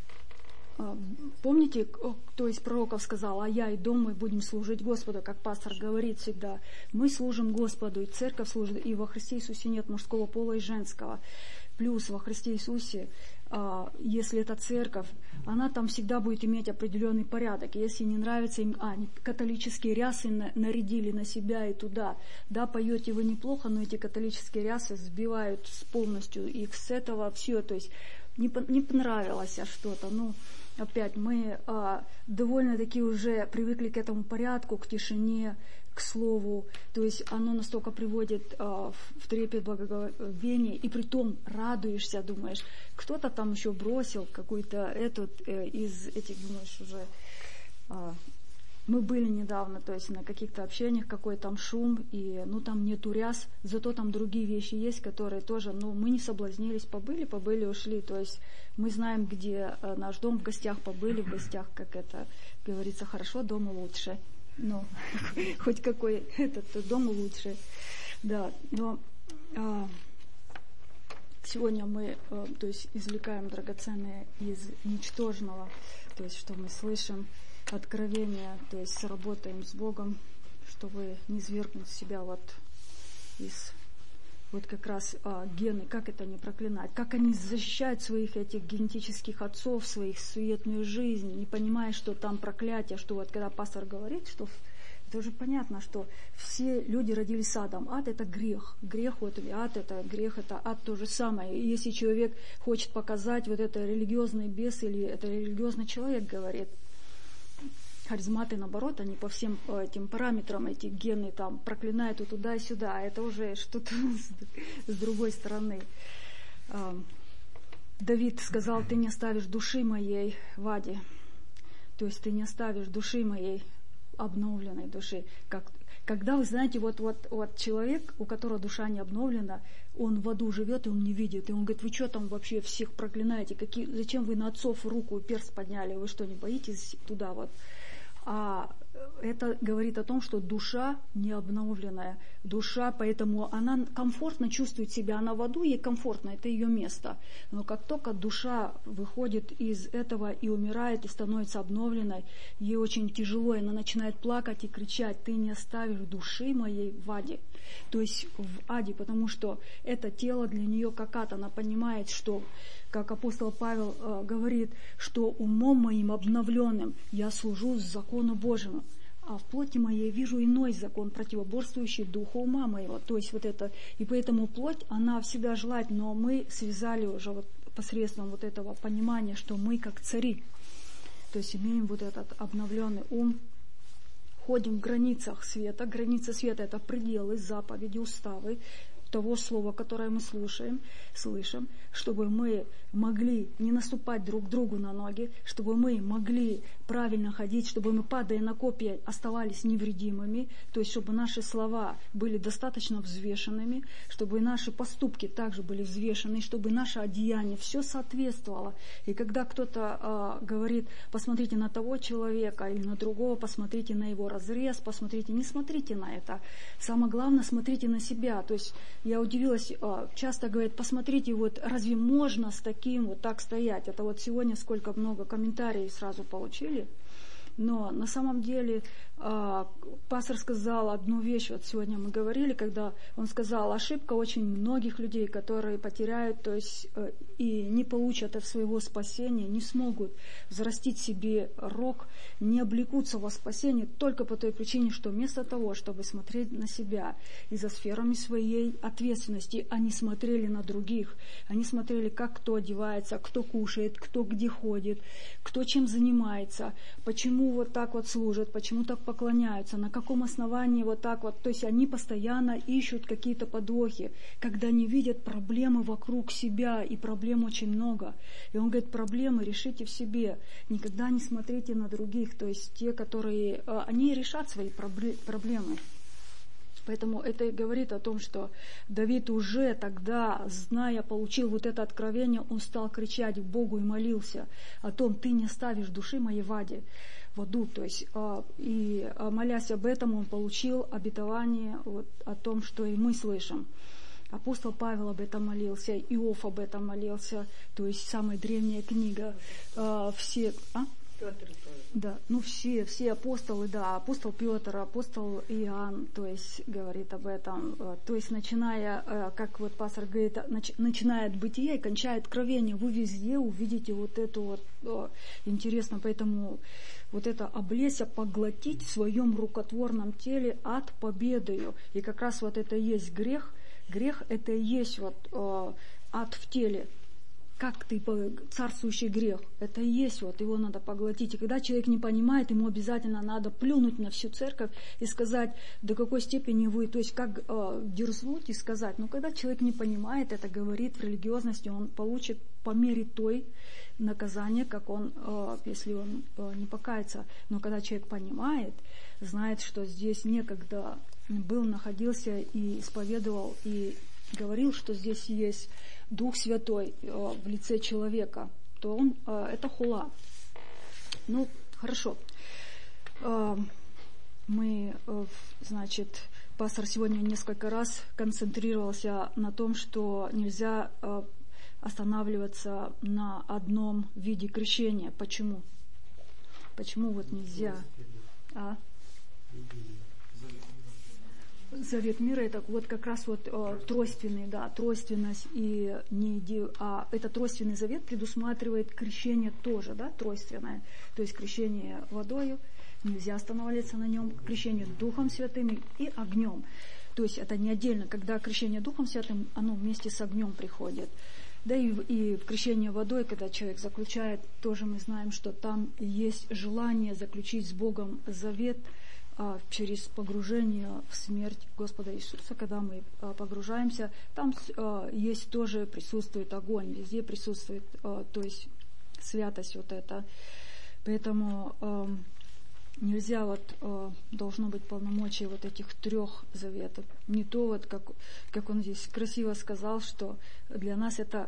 а, помните, кто из пророков сказал: а я и дом мой будем служить Господу, как пастор говорит всегда. Мы служим Господу, и церковь служит, и во Христе Иисусе нет мужского пола и женского. Плюс во Христе Иисусе, а, если это церковь, она там всегда будет иметь определенный порядок. Если не нравится им, а, католические рясы на, нарядили на себя и туда, да, поете вы неплохо, но эти католические рясы сбивают полностью их с этого все, то есть не, не понравилось что-то, ну, опять мы а, довольно-таки уже привыкли к этому порядку, к тишине, к слову, то есть оно настолько приводит а, в трепет, благоговение, и притом радуешься, думаешь, кто-то там еще бросил какой-то этот э, из этих, думаешь, уже а, мы были недавно, то есть на каких-то общениях, какой там шум, и ну там нету ряс, зато там другие вещи есть, которые тоже, ну мы не соблазнились, побыли, побыли, ушли, то есть мы знаем, где а, наш дом, в гостях побыли, в гостях, как это говорится, хорошо, дома лучше. Ну, хоть какой этот дом лучше. Да, но а, сегодня мы а, то есть, извлекаем драгоценное из ничтожного, то есть, что мы слышим, откровение, то есть, сработаем с Богом, чтобы не свергнуть себя вот из вот как раз а, гены, как это не проклинать, как они защищают своих этих генетических отцов, своих суетную жизнь, не понимая, что там проклятие, что вот когда пастор говорит, что это уже понятно, что все люди родились с адом. Ад — это грех. Грех вот, или ад — это грех, это ад то же самое. И если человек хочет показать, вот это религиозный бес или это религиозный человек говорит, харизматы, наоборот, они по всем этим параметрам, эти гены там проклинают и туда и сюда, а это уже что-то с другой стороны. Давид сказал: ты не оставишь души моей в аде, то есть ты не оставишь души моей, обновленной души. Как, когда вы знаете, вот, вот, вот человек, у которого душа не обновлена, он в аду живет, и он не видит, и он говорит: вы что там вообще всех проклинаете, какие, зачем вы на отцов руку и перст подняли, вы что, не боитесь туда вот? А это говорит о том, что душа не обновленная. Душа, поэтому она комфортно чувствует себя. Она в аду, ей комфортно, это ее место. Но как только душа выходит из этого и умирает, и становится обновленной, ей очень тяжело, и она начинает плакать и кричать: «Ты не оставишь души моей в аде». То есть в аде, потому что это тело для нее как ад. Она понимает, что, как апостол Павел э, говорит, что умом моим обновленным я служу закону Божьему, а в плоти моей вижу иной закон, противоборствующий духу ума моего. То есть вот это, и поэтому плоть, она всегда желает, но мы связали уже вот посредством вот этого понимания, что мы как цари, то есть имеем вот этот обновленный ум, ходим в границах света. Граница света — это пределы, заповеди, уставы того слова, которое мы слушаем, слышим, чтобы мы могли не наступать друг другу на ноги, чтобы мы могли правильно ходить, чтобы мы, падая на копья, оставались невредимыми, то есть чтобы наши слова были достаточно взвешенными, чтобы наши поступки также были взвешены, чтобы наше одеяние все соответствовало. И когда кто-то э, говорит: посмотрите на того человека или на другого, посмотрите на его разрез, посмотрите, не смотрите на это. Самое главное, смотрите на себя. То есть я удивилась, э, часто говорят: посмотрите, вот разве можно с таким вот так стоять? Это вот сегодня сколько много комментариев сразу получили. Но на самом деле э, пастор сказал одну вещь, вот сегодня мы говорили, когда он сказал: ошибка очень многих людей, которые потеряют, то есть э, и не получат от своего спасения, не смогут взрастить себе рог, не облекутся во спасение только по той причине, что вместо того, чтобы смотреть на себя и за сферами своей ответственности, они смотрели на других, они смотрели, как кто одевается, кто кушает, кто где ходит, кто чем занимается, почему вот так вот служат, почему так поклоняются, на каком основании вот так вот. То есть они постоянно ищут какие-то подвохи, когда не видят проблемы вокруг себя, и проблем очень много. И он говорит: проблемы решите в себе, никогда не смотрите на других, то есть те, которые, они решат свои проблемы. Поэтому это и говорит о том, что Давид уже тогда, зная, получил вот это откровение, он стал кричать к Богу и молился о том: ты не оставишь души моей в аде, в аду. То есть, и молясь об этом, он получил обетование вот о том, что и мы слышим. Апостол Павел об этом молился, Иов об этом молился, то есть самая древняя книга. Все... А? Петр тоже. Да, ну все, все апостолы, да, апостол Петр, апостол Иоанн, то есть говорит об этом, то есть начиная, как вот пастор говорит, начиная от бытия и кончая откровения, вы везде увидите вот эту вот, интересно, поэтому вот это облечься, поглотить в своем рукотворном теле ад победою, и как раз вот это и есть грех, грех это и есть вот ад в теле. Как ты, царствующий грех, это и есть, вот его надо поглотить. И когда человек не понимает, ему обязательно надо плюнуть на всю церковь и сказать, до какой степени вы, то есть как э, дерзнуть и сказать. Но когда человек не понимает, это говорит в религиозности, он получит по мере той наказание, как он, э, если он э, не покается. Но когда человек понимает, знает, что здесь некогда был, находился и исповедовал, и говорил, что здесь есть Дух Святой э, в лице человека, то он, э, это хула. Ну, хорошо. Э, мы, э, значит, пастор сегодня несколько раз концентрировался на том, что нельзя э, останавливаться на одном виде крещения. Почему? Почему вот нельзя? А? Завет мира — это вот как раз вот э, тройственный, да, тройственность, и не иди, а этот тройственный завет предусматривает крещение тоже, да, тройственное, то есть крещение водою, нельзя останавливаться на нем, крещение Духом Святым и огнем, то есть это не отдельно, когда крещение Духом Святым, оно вместе с огнем приходит. Да и, и в крещении водой, когда человек заключает, тоже мы знаем, что там есть желание заключить с Богом завет а, через погружение в смерть Господа Иисуса. Когда мы а, погружаемся, там а, есть тоже, присутствует огонь, везде присутствует, а, то есть святость вот эта. Поэтому а, нельзя, вот, а, должно быть полномочия вот этих трех заветов. Не то, вот, как, как он здесь красиво сказал, что для нас это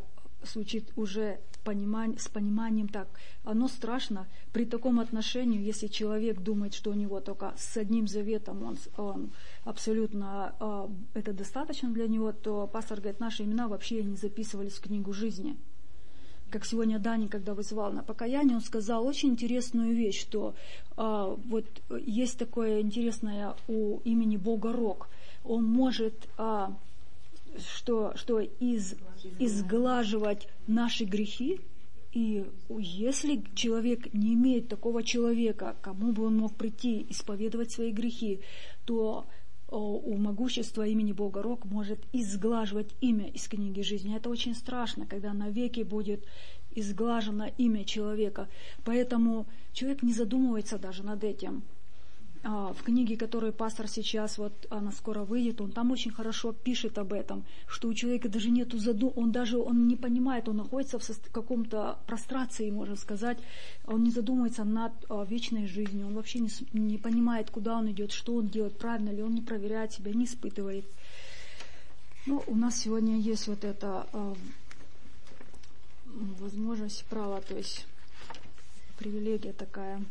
звучит уже понимание, с пониманием так. Оно страшно при таком отношении, если человек думает, что у него только с одним заветом он, он абсолютно э, это достаточно для него, то пастор говорит, наши имена вообще не записывались в книгу жизни. Как сегодня Дани, когда вызывал на покаяние, он сказал очень интересную вещь, что э, вот есть такое интересное у имени Бога Рок. Он может э, что, что из, изглаживать наши грехи, и если человек не имеет такого человека, кому бы он мог прийти исповедовать свои грехи, то у могущества имени Бога Рок может изглаживать имя из книги жизни. Это очень страшно, когда навеки будет изглажено имя человека. Поэтому человек не задумывается даже над этим. В книге, которую пастор сейчас, вот она скоро выйдет, он там очень хорошо пишет об этом, что у человека даже нету задум, он даже он не понимает, он находится в сост... каком-то прострации, можно сказать, он не задумывается над а, вечной жизнью, он вообще не, не понимает, куда он идет, что он делает, правильно ли, он не проверяет себя, не испытывает. Ну, у нас сегодня есть вот эта а, возможность, право, то есть привилегия такая.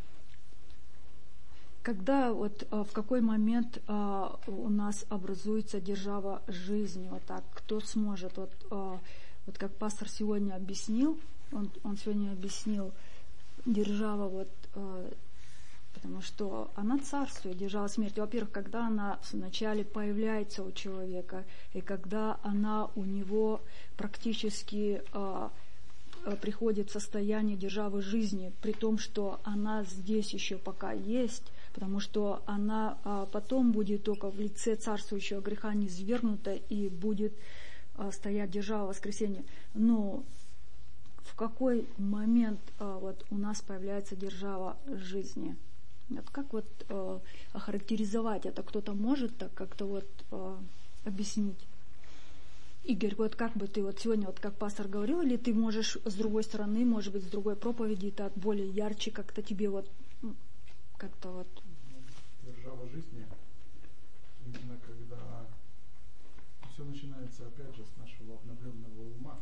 Когда вот в какой момент а, у нас образуется держава жизни, вот так, кто сможет, вот, а, вот как пастор сегодня объяснил, он, он сегодня объяснил держава, вот, а, потому что она царствует, держава смерти. Во-первых, когда она вначале появляется у человека, и когда она у него практически а, приходит в состояние державы жизни, при том, что она здесь еще пока есть, потому что она а, потом будет только в лице царствующего греха низвергнута и будет а, стоять держава воскресения. Но в какой момент а, вот у нас появляется держава жизни? Вот как вот а, охарактеризовать это? Кто-то может так как-то вот а, объяснить? Игорь, вот как бы ты вот сегодня, вот как пастор говорил, или ты можешь с другой стороны, может быть, с другой проповеди, так более ярче как-то тебе вот как-то вот... Держава жизни, именно когда все начинается опять же с нашего обновленного ума,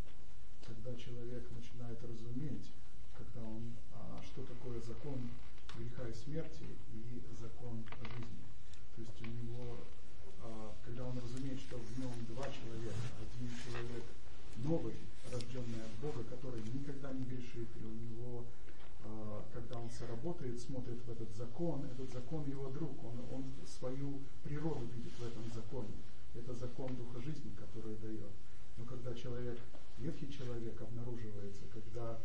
когда человек начинает разуметь, когда он, а, что такое закон греха и смерти и закон жизни. То есть у него, а, когда он разумеет, что в нем два человека, один человек новый, рожденный от Бога, который никогда не грешит, и у него, когда он соработает, смотрит в этот закон, этот закон его друг, он, он свою природу видит в этом законе. Это закон Духа жизни, который дает. Но когда человек, ветхий человек обнаруживается, когда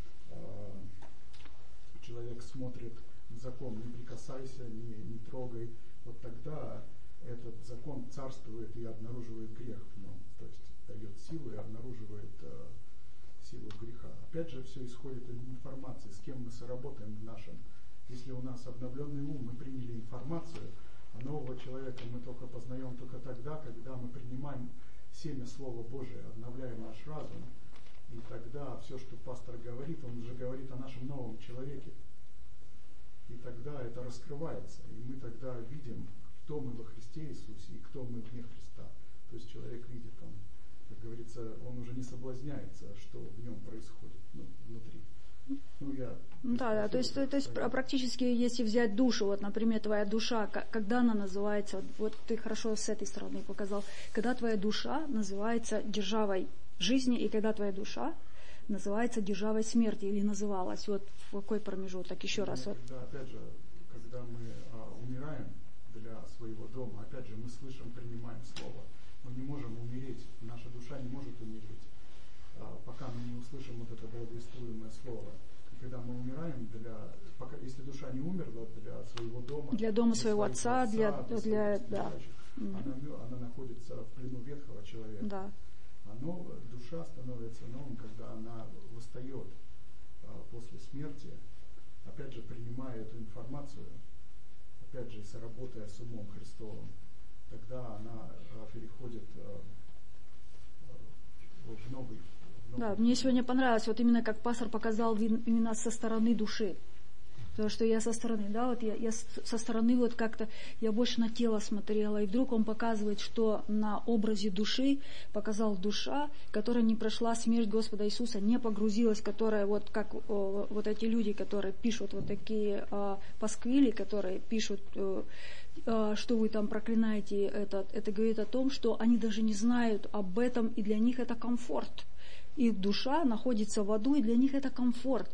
э, человек смотрит в закон, не прикасайся, не, не трогай, вот тогда этот закон царствует и обнаруживает грех в нем. То есть дает силу и обнаруживает э, силу греха. Опять же, все исходит из информации, с кем мы соработаем в нашем. Если у нас обновленный ум, мы приняли информацию, а нового человека мы только познаем только тогда, когда мы принимаем семя Слова Божия, обновляем наш разум, и тогда все, что пастор говорит, он уже говорит о нашем новом человеке. И тогда это раскрывается, и мы тогда видим, кто мы во Христе Иисусе и кто мы вне Христа. То есть человек видит, он, как говорится, он уже не соблазняется, что в нем происходит, ну, внутри. Ну, я да, да, то есть, то, то есть практически, если взять душу, вот, например, твоя душа, когда она называется, вот ты хорошо с этой стороны показал, когда твоя душа называется державой жизни, и когда твоя душа называется державой смерти, или называлась, вот в какой промежуток, еще раз. Вот. Когда, опять же, когда мы а, умираем для своего дома, опять же, мы слышим, принимаем слово, мы не можем умереть, наша душа не может умереть, а, пока мы не услышим вот это благовествуемое слово. И когда мы умираем, для, пока, если душа не умерла для своего дома, для дома для своего отца, отца, для, для, для да. она, она находится в плену ветхого человека. Да. А новая душа становится новым, когда она восстает а, после смерти, опять же, принимая эту информацию, опять же, соработая с умом Христовым, тогда она а, переходит а, а, в новый. В новый да, мне сегодня понравилось, вот именно как пастор показал именно со стороны души. Потому что я со стороны, да, вот я, я со стороны вот как-то, я больше на тело смотрела, и вдруг он показывает, что на образе души показал душа, которая не прошла смерть Господа Иисуса, не погрузилась, которая вот как о, вот эти люди, которые пишут вот такие э, пасквили, которые пишут, э, э, что вы там проклинаете, это, это говорит о том, что они даже не знают об этом, и для них это комфорт. Их душа находится в аду, и для них это комфорт.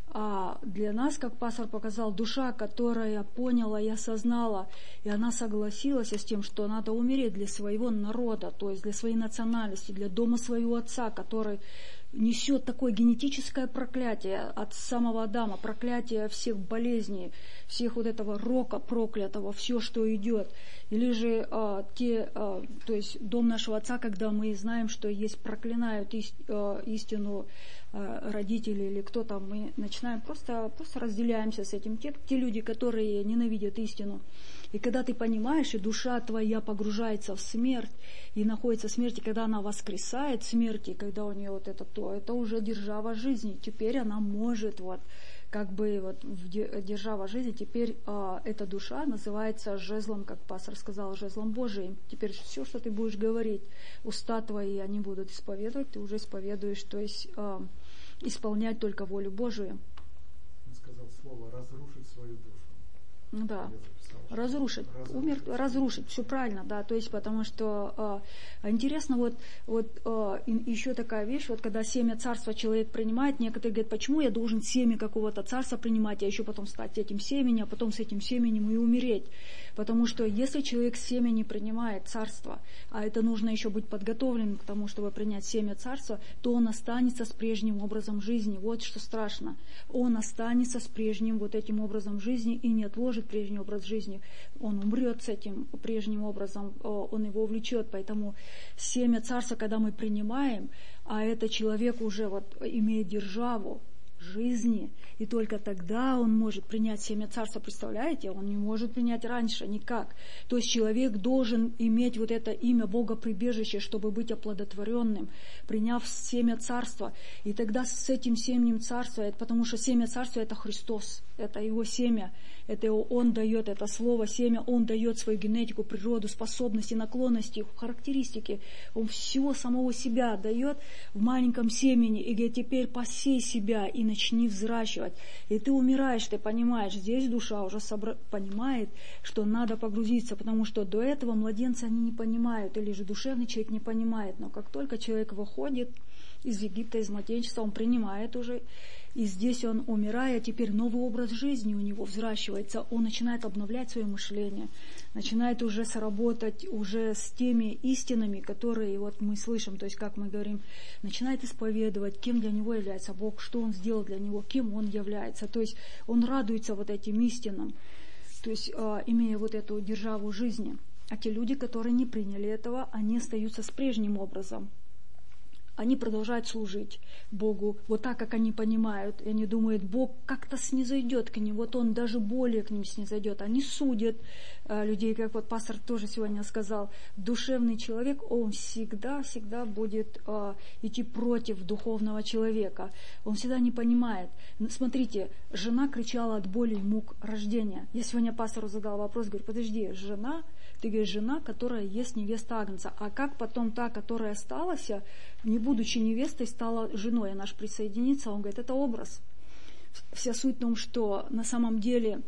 А для нас, как пастор показал, душа, которая поняла и осознала, и она согласилась с тем, что надо умереть для своего народа, то есть для своей национальности, для дома своего отца, который несет такое генетическое проклятие от самого Адама, проклятие всех болезней, всех вот этого рока проклятого, все, что идет. Или же а, те, а, то есть дом нашего отца, когда мы знаем, что есть проклинают ист, а, истину а, родители или кто там, мы начинаем просто, просто разделяемся с этим. Те, те люди, которые ненавидят истину. И когда ты понимаешь, и душа твоя погружается в смерть, и находится в смерти, когда она воскресает в смерти, когда у нее вот это то, это уже держава жизни. Теперь она может вот как бы вот в держава жизни, теперь а, эта душа называется жезлом, как пастор сказал, жезлом Божиим. Теперь все, что ты будешь говорить, уста твои, они будут исповедовать, ты уже исповедуешь, то есть а, исполнять только волю Божию. Он сказал слово «разрушить свою душу». Да. Разрушить, разрушить. Умер, разрушить, все правильно, да, то есть потому что э, интересно, вот, вот э, еще такая вещь, вот когда семя царства человек принимает, некоторые говорят, почему я должен семя какого-то царства принимать, а еще потом стать этим семенем, а потом с этим семенем и умереть, потому что если человек семя не принимает царство, а это нужно еще быть подготовленным к тому, чтобы принять семя царства, то он останется с прежним образом жизни, вот что страшно, он останется с прежним вот этим образом жизни и не отложит прежний образ жизни. Он умрет с этим прежним образом, он его увлечет. Поэтому семя царства, когда мы принимаем, а этот человек уже вот имеет державу жизни, и только тогда он может принять семя царства, представляете? Он не может принять раньше никак. То есть человек должен иметь вот это имя Бога прибежище, чтобы быть оплодотворенным, приняв семя царства. И тогда с этим семенем царства, потому что семя царства — это Христос, это его семя, это его, он дает это слово, семя, он дает свою генетику, природу, способности, наклонности, характеристики. Он всего самого себя дает в маленьком семени и говорит, теперь посей себя и начни взращивать. И ты умираешь, ты понимаешь, здесь душа уже собра... понимает, что надо погрузиться, потому что до этого младенцы они не понимают, или же душевный человек не понимает. Но как только человек выходит из Египта, из младенчества, он принимает уже, и здесь он, умирая, теперь новый образ жизни у него взращивается, он начинает обновлять свое мышление, начинает уже сработать уже с теми истинами, которые вот мы слышим, то есть, как мы говорим, начинает исповедовать, кем для него является Бог, что он сделал для него, кем он является, то есть он радуется вот этим истинам, то есть э, имея вот эту державу жизни. А те люди, которые не приняли этого, они остаются с прежним образом. Они продолжают служить Богу вот так, как они понимают. И они думают, Бог как-то снизойдет к ним, вот Он даже более к ним снизойдет. Они судят э, людей, как вот пастор тоже сегодня сказал. Душевный человек, он всегда-всегда будет э, идти против духовного человека. Он всегда не понимает. Смотрите, жена кричала от боли и мук рождения. Я сегодня пастору задала вопрос, говорю, подожди, жена... Ты говоришь, жена, которая есть невеста Агнца. А как потом та, которая осталась, не будучи невестой, стала женой, она же присоединится? Он говорит, это образ. Вся суть в том, что на самом деле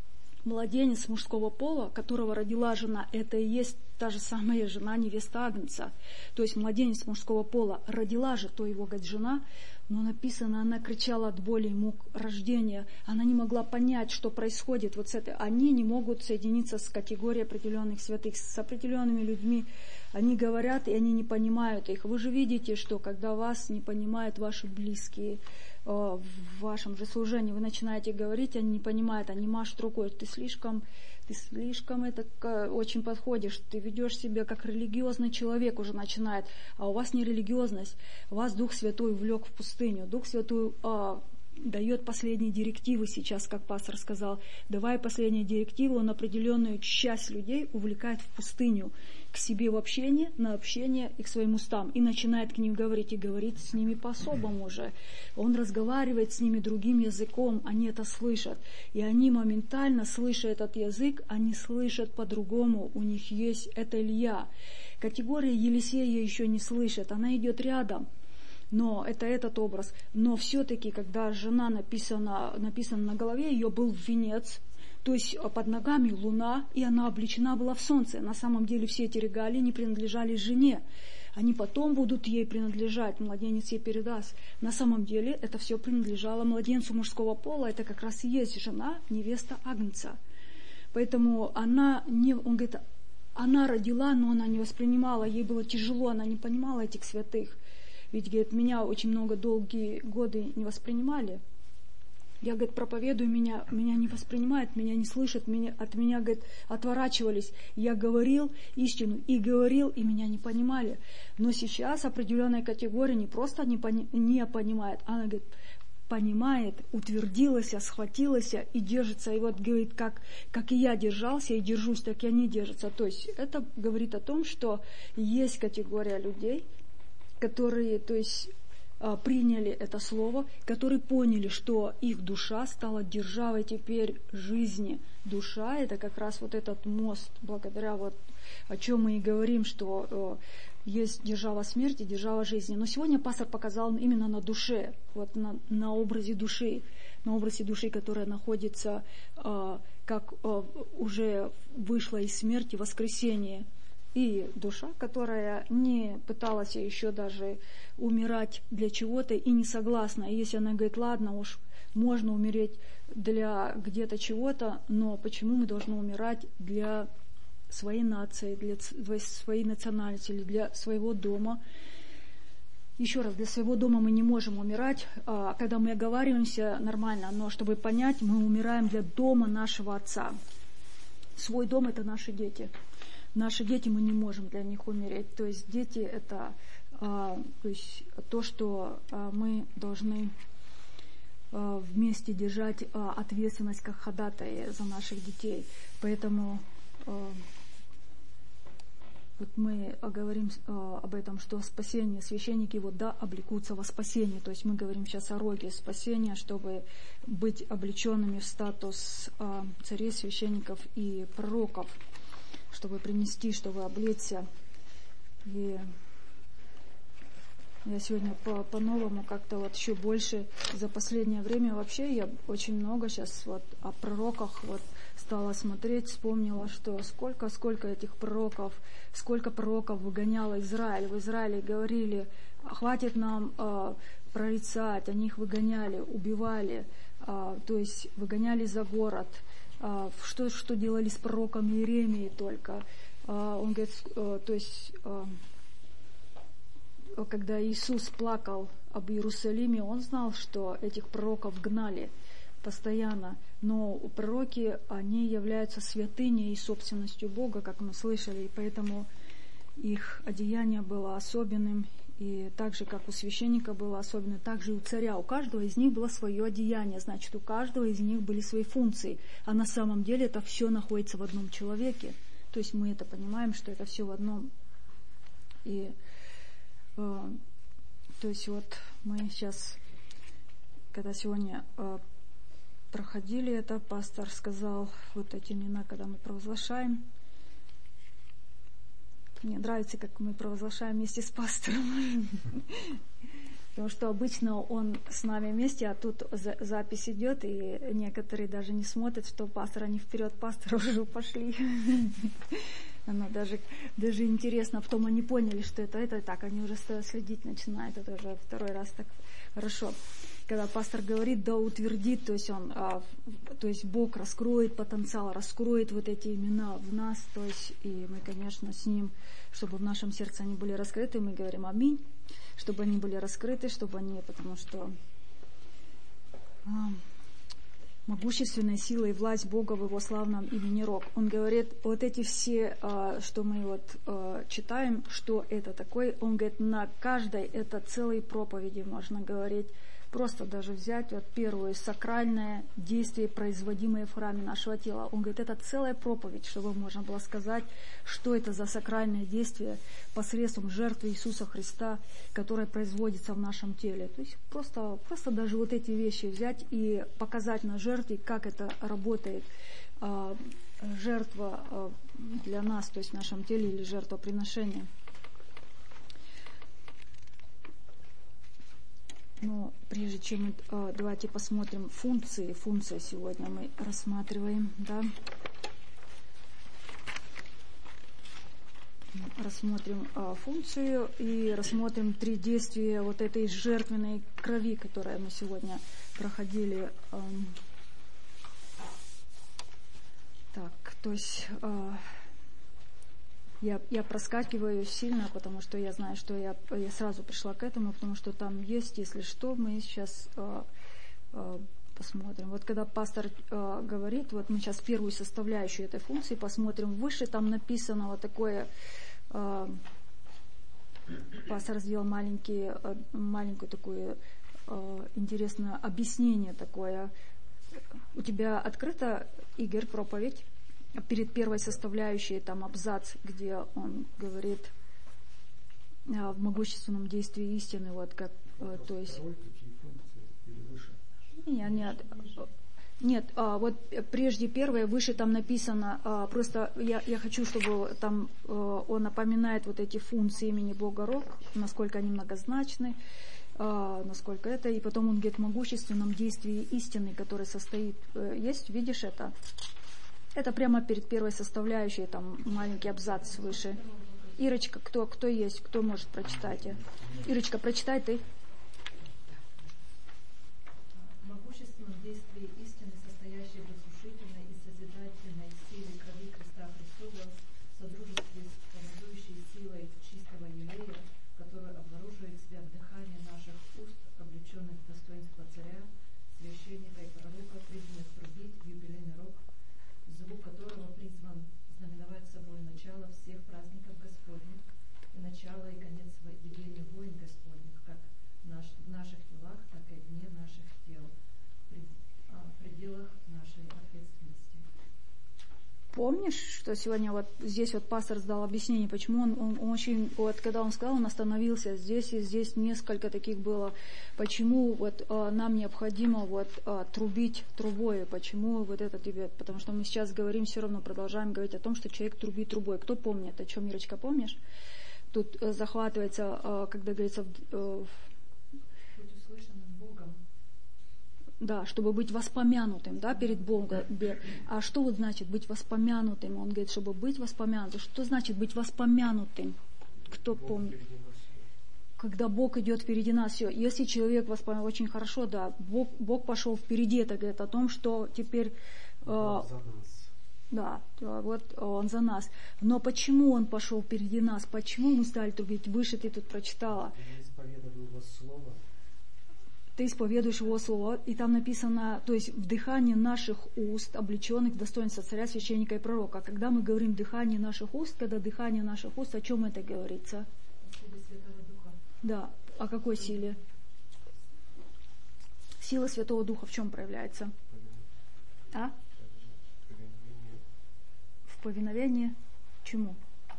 младенец мужского пола, которого родила жена, это и есть та же самая жена, невеста Агнца. То есть младенец мужского пола родила же, то его, говорит, жена, но написано, она кричала от боли и мук рождения. Она не могла понять, что происходит вот с этой. Они не могут соединиться с категорией определенных святых, с определенными людьми. Они говорят, и они не понимают их. Вы же видите, что когда вас не понимают ваши близкие, в вашем же служении, вы начинаете говорить, они не понимают, они машут рукой, ты слишком, ты слишком это очень подходишь, ты ведешь себя как религиозный человек уже начинает, а у вас не религиозность, вас Дух Святой увлек в пустыню, Дух Святой а, дает последние директивы сейчас, как пастор сказал, давая последние директивы, он определенную часть людей увлекает в пустыню, к себе в общение, на общение и к своим устам, и начинает к ним говорить, и говорит с ними по-особому уже. Он разговаривает с ними другим языком, они это слышат, и они моментально, слыша этот язык, они слышат по-другому, у них есть это Илья. Категория Елисея еще не слышит, она идет рядом. Но это этот образ. Но все-таки, когда жена написана, написана на голове, ее был венец, то есть под ногами луна, и она облечена была в солнце. На самом деле все эти регалии не принадлежали жене. Они потом будут ей принадлежать, младенец ей передаст. На самом деле это все принадлежало младенцу мужского пола, это как раз и есть жена, невеста Агнца. Поэтому она, не, он говорит, она родила, но она не воспринимала, ей было тяжело, она не понимала этих святых. Ведь, говорит, меня очень много долгие годы не воспринимали. Я, говорит, проповедую, меня, меня не воспринимают, меня не слышат, меня, от меня, говорит, отворачивались. Я говорил истину и говорил, и меня не понимали. Но сейчас определенная категория не просто не, пони, не понимает, она, говорит, понимает, утвердилась, схватилась и держится. И вот, говорит, как, как и я держался и держусь, так и они держатся. То есть это говорит о том, что есть категория людей, которые, то есть, приняли это слово, которые поняли, что их душа стала державой теперь жизни. Душа — это как раз вот этот мост, благодаря вот о чем мы и говорим, что есть держава смерти, держава жизни. Но сегодня пастор показал именно на душе, вот на, на образе души, на образе души, которая находится, как уже вышла из смерти, воскресение. И душа, которая не пыталась еще даже умирать для чего-то и не согласна. И если она говорит, ладно уж, можно умереть для где-то чего-то, но почему мы должны умирать для своей нации, для своей национальности или для своего дома? Еще раз, для своего дома мы не можем умирать, когда мы оговариваемся нормально, но чтобы понять, мы умираем для дома нашего Отца. Свой дом — это наши дети. Наши дети, мы не можем для них умереть. То есть дети — это а, то, есть, то, что а, мы должны а, вместе держать а, ответственность как ходатаи за наших детей. Поэтому а, вот мы говорим а, об этом, что спасение, священники вот, да, облекутся во спасение. То есть мы говорим сейчас о роге спасения, чтобы быть облеченными в статус а, царей, священников и пророков, чтобы принести, чтобы облечься. И я сегодня по, по-новому как-то вот еще больше за последнее время вообще я очень много сейчас вот о пророках вот стала смотреть, вспомнила, что сколько, сколько этих пророков, сколько пророков выгоняло Израиль. В Израиле говорили, хватит нам э, прорицать, они их выгоняли, убивали, э, то есть выгоняли за город. Что, что делали с пророком Иеремией только. Он говорит, то есть, когда Иисус плакал об Иерусалиме, он знал, что этих пророков гнали постоянно. Но пророки, они являются святыней и собственностью Бога, как мы слышали, и поэтому их одеяние было особенным. И так же, как у священника было особенно, так же и у царя. У каждого из них было свое одеяние, значит, у каждого из них были свои функции. А на самом деле это все находится в одном человеке. То есть мы это понимаем, что это все в одном. И э, то есть вот мы сейчас, когда сегодня э, проходили это, пастор сказал вот эти имена, когда мы провозглашаем. Мне нравится, как мы провозглашаем вместе с пастором. Потому что обычно он с нами вместе, а тут запись идет, и некоторые даже не смотрят, что пастор, они вперед, пастор уже пошли. Оно даже, даже интересно, потом они поняли, что это, это, так, они уже следить начинают, это уже второй раз так хорошо. Когда пастор говорит, да утвердит, то есть он, а, то есть Бог раскроет потенциал, раскроет вот эти имена в нас, то есть и мы, конечно, с ним, чтобы в нашем сердце они были раскрыты, мы говорим аминь, чтобы они были раскрыты, чтобы они, потому что а, могущественная сила и власть Бога в Его славном имени Рог. Он говорит, вот эти все, а, что мы вот а, читаем, что это такое, он говорит, на каждой, это целой проповеди, можно говорить, Просто даже взять вот первое сакральное действие, производимое в храме нашего тела. Он говорит, это целая проповедь, чтобы можно было сказать, что это за сакральное действие посредством жертвы Иисуса Христа, которое производится в нашем теле. То есть просто, просто даже вот эти вещи взять и показать на жертве, как это работает. Жертва для нас, то есть в нашем теле, или жертвоприношение. Но прежде чем мы, давайте посмотрим функции. Функции сегодня мы рассматриваем, да. Рассмотрим а, функцию и рассмотрим три действия вот этой жертвенной крови, которую мы сегодня проходили. А, так, то есть а, Я, я проскакиваю сильно, потому что я знаю, что я, я сразу пришла к этому, потому что там есть, если что, мы сейчас э, э, посмотрим. Вот когда пастор э, говорит, вот мы сейчас первую составляющую этой функции посмотрим. Выше там написано вот такое, э, пастор сделал маленький, э, маленькое такое э, интересное объяснение такое. У тебя открыта, Игорь, проповедь? Перед первой составляющей там абзац, где он говорит о могущественном действии истины, вот как, э, то есть. Нет, нет, нет, а, вот прежде первое, выше там написано, а, просто я, я хочу, чтобы там а, он напоминает вот эти функции имени Бога Рог, насколько они многозначны, а, насколько это, и потом он говорит о могущественном действии истины, который состоит, э, есть, видишь это? Это прямо перед первой составляющей, там маленький абзац выше. Ирочка, кто, кто есть, кто может прочитать? Ирочка, прочитай ты. Могущественном действии истины, состоящей в разрушительной и созидательной силе крови креста Христова, в содружестве с помогающей силой чистого елея, которая обнаруживает себя в дыхании наших уст, облеченных в достоинство царя, священника и пророка, призванных трубить в юбилейный рог, звук которого призван знаменовать собой начало всех праздников Господних и начало и конец явления войн Господних, как наш, в наших телах, так и вне наших тел, в пределах нашей ответственности. Помнишь, что сегодня вот здесь вот пастор сдал объяснение, почему он, он, он очень, вот когда он сказал, он остановился здесь, и здесь несколько таких было, почему вот а, нам необходимо вот а, трубить трубой, почему вот это тебе, потому что мы сейчас говорим, все равно продолжаем говорить о том, что человек трубит трубой. Кто помнит, о чем, Мирочка, помнишь? Тут а, захватывается, а, когда говорится, а, Быть услышанным Богом. Да, чтобы быть воспомянутым, да, перед Богом. А что вот значит быть воспомянутым? Он говорит, чтобы быть воспомянутым. Что значит быть воспомянутым? Кто Бог помнит? впереди нас. Когда Бог идет впереди нас, все. Если человек воспоминает, очень хорошо, да, Бог, Бог пошел впереди, это говорит о том, что теперь... Э, За нас. да, вот Он за нас. Но почему Он пошел впереди нас? Почему мы стали трубить? Выше ты тут прочитала. Я исповедую Его Слово. Ты исповедуешь Его Слово, и там написано, то есть в дыхании наших уст, облеченных в достоинство царя, священника и пророка. Когда мы говорим дыхание наших уст, когда дыхание наших уст, о чем это говорится? О силе Святого Духа. Да, о какой силе? Сила Святого Духа в чем проявляется? А? В повиновении чему?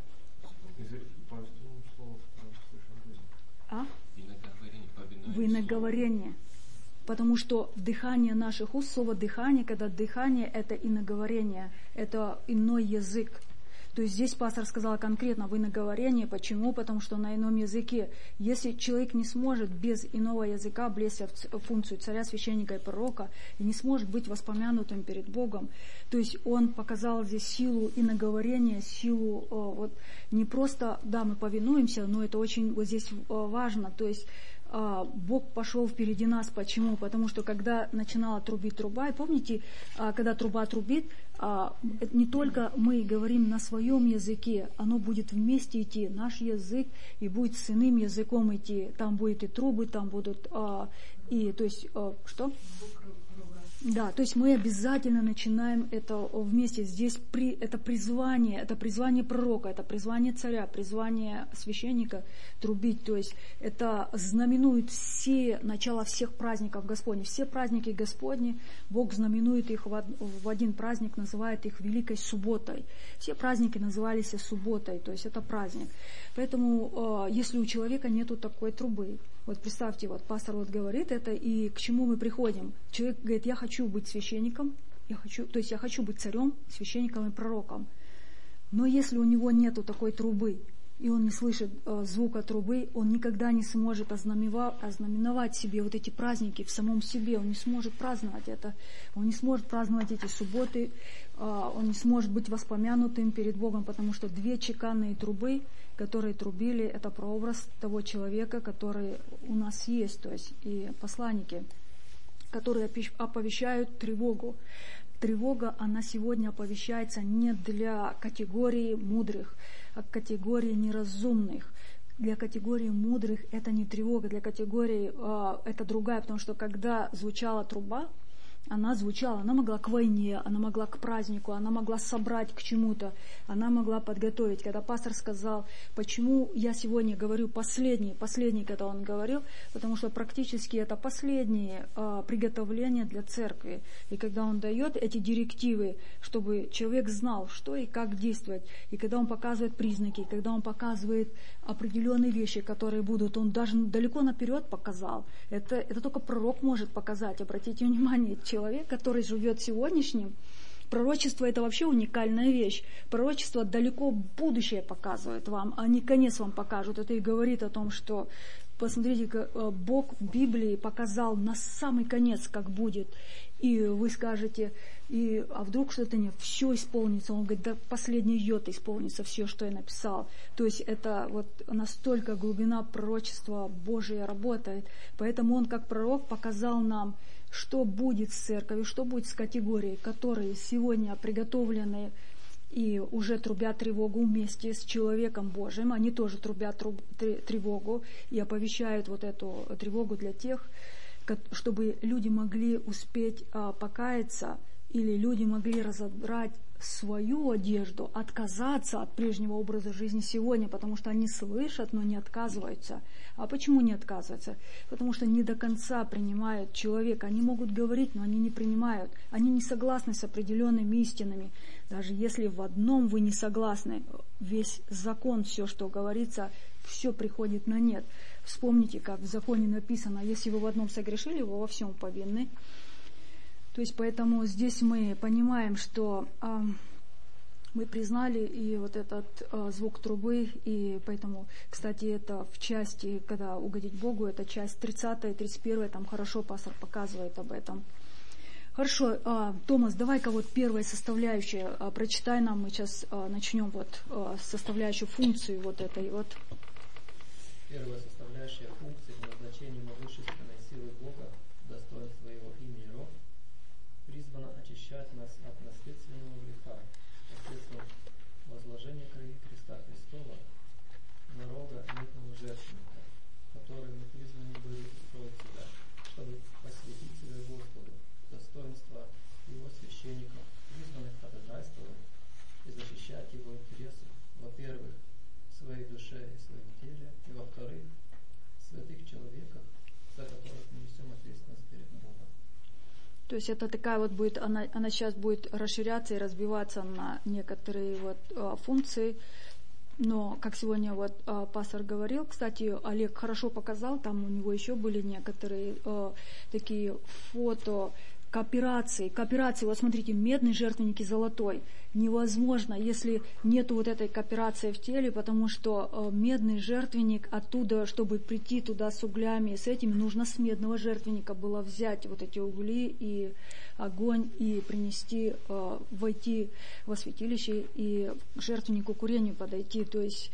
А? В иноговорении. Потому что дыхание наших уст, слово дыхание, когда дыхание, это иноговорение, это иной язык. То есть здесь пастор сказал конкретно в иноговорении. Почему? Потому что на ином языке. Если человек не сможет без иного языка влезть в функцию царя, священника и пророка, и не сможет быть воспомянутым перед Богом, то есть он показал здесь силу иноговорения, силу вот, не просто, да, мы повинуемся, но это очень вот здесь важно. То есть Бог пошел впереди нас. Почему? Потому что когда начинала трубить труба, и помните, когда труба трубит, не только мы говорим на своем языке, оно будет вместе идти, наш язык, и будет с иным языком идти. Там будет и трубы, там будут, и, то есть, что? Да, то есть мы обязательно начинаем это вместе. Здесь при, это призвание, это призвание пророка, это призвание царя, призвание священника трубить. То есть это знаменует все, начало всех праздников Господних. Все праздники Господни, Бог знаменует их в, в один праздник, называет их Великой Субботой. Все праздники назывались субботой, то есть это праздник. Поэтому если у человека нету такой трубы, вот представьте, вот пастор вот говорит это, и к чему мы приходим? Человек говорит, я хочу быть священником, я хочу, то есть я хочу быть царем, священником и пророком. Но если у него нету такой трубы, и он не слышит э, звука трубы, он никогда не сможет ознаменовать себе вот эти праздники в самом себе, он не сможет праздновать это, он не сможет праздновать эти субботы, э, он не сможет быть воспомянутым перед Богом, потому что две чеканные трубы, которые трубили, это прообраз того человека, который у нас есть, то есть и посланники, которые оповещают тревогу. Тревога, она сегодня оповещается не для категории мудрых, а категории неразумных. Для категории мудрых это не тревога, для категории э, это другая, потому что когда звучала труба, она звучала, она могла к войне, она могла к празднику, она могла собрать к чему-то, она могла подготовить. Когда пастор сказал, почему я сегодня говорю последний, последний, когда он говорил, потому что практически это последнее э, приготовление для церкви. И когда он дает эти директивы, чтобы человек знал, что и как действовать, и когда он показывает признаки, когда он показывает определенные вещи, которые будут, он даже далеко наперед показал. Это, это только пророк может показать. Обратите внимание, человек, который живет сегодняшним, пророчество это вообще уникальная вещь. Пророчество далеко будущее показывает вам, а не конец вам покажут. Это и говорит о том, что, посмотрите, Бог в Библии показал на самый конец, как будет. И вы скажете, и, а вдруг что-то не, все исполнится. Он говорит, да последний йод исполнится все, что я написал. То есть это вот настолько глубина пророчества Божия работает. Поэтому он как пророк показал нам, что будет с церковью, что будет с категорией, которые сегодня приготовлены и уже трубят тревогу вместе с человеком Божьим. Они тоже трубят труб, тревогу и оповещают вот эту тревогу для тех, чтобы люди могли успеть а, покаяться, или люди могли разобрать свою одежду, отказаться от прежнего образа жизни сегодня, потому что они слышат, но не отказываются. А почему не отказываются? Потому что не до конца принимают человека. Они могут говорить, но они не принимают. Они не согласны с определенными истинами. Даже если в одном вы не согласны, весь закон, все, что говорится, все приходит на нет. Вспомните, как в законе написано, если вы в одном согрешили, вы во всем повинны. То есть поэтому здесь мы понимаем, что а, мы признали и вот этот а, звук трубы, и поэтому, кстати, это в части, когда угодить Богу, это часть тридцатая и тридцать первая, там хорошо пастор показывает об этом. Хорошо, а, Томас, давай-ка вот первая составляющая, а, прочитай нам, мы сейчас а, начнем вот а, составляющую функцию вот этой вот. Первая составляющая функции назначения могущественной силы Бога, достоинства Его имени Рог, призвана очищать нас от наследственного греха посредством возложения крови креста Христова на рога мытного жертвенника, который мы призваны были устроить себя, чтобы посвятить себя Господу, достоинство Его священников, призванных ходатайствовать и защищать Его интересы, во-первых, в своей душе и своем теле, и во-вторых, святых человеках, за которых мы несем ответственность перед Богом. То есть это такая вот будет, она, она сейчас будет расширяться и разбиваться на некоторые вот а, функции. Но, как сегодня вот а, пастор говорил, кстати, Олег хорошо показал, там у него еще были некоторые а, такие фото, кооперации, кооперации, вот смотрите, медный жертвенник и золотой. Невозможно, если нет вот этой кооперации в теле, потому что э, медный жертвенник оттуда, чтобы прийти туда с углями и с этими, нужно с медного жертвенника было взять вот эти угли и огонь и принести, э, войти во святилище и к жертвеннику курению подойти. То есть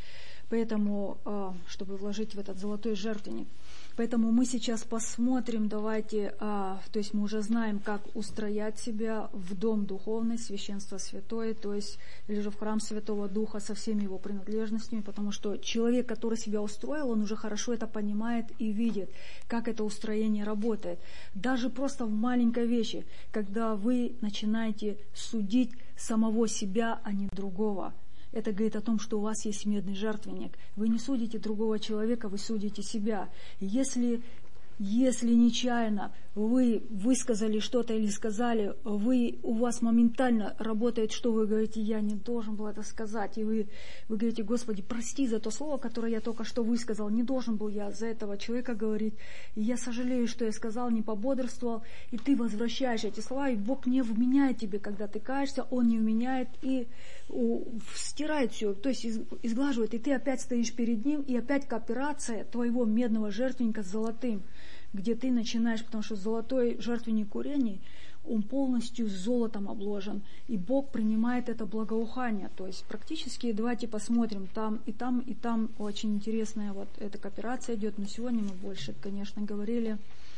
Поэтому, чтобы вложить в этот золотой жертвенник. Поэтому мы сейчас посмотрим, давайте, то есть мы уже знаем, как устроять себя в дом духовный, священство святое, то есть или же в храм Святого Духа со всеми его принадлежностями, потому что человек, который себя устроил, он уже хорошо это понимает и видит, как это устроение работает. Даже просто в маленькой вещи, когда вы начинаете судить самого себя, а не другого. Это говорит о том, что у вас есть медный жертвенник. Вы не судите другого человека, вы судите себя. Если, если нечаянно вы высказали что-то или сказали, вы, у вас моментально работает, что вы говорите, я не должен был это сказать. И вы, вы говорите, Господи, прости за то слово, которое я только что высказал. Не должен был я за этого человека говорить. И я сожалею, что я сказал, не пободрствовал. И ты возвращаешь эти слова, и Бог не вменяет тебе, когда ты каешься, Он не вменяет и стирает все, то есть изглаживает, и ты опять стоишь перед Ним, и опять кооперация твоего медного жертвенника с золотым, где ты начинаешь, потому что золотой жертвенник курений, он полностью золотом обложен, и Бог принимает это благоухание, то есть практически, давайте посмотрим, там и там, и там очень интересная вот эта кооперация идет, но сегодня мы больше, конечно, говорили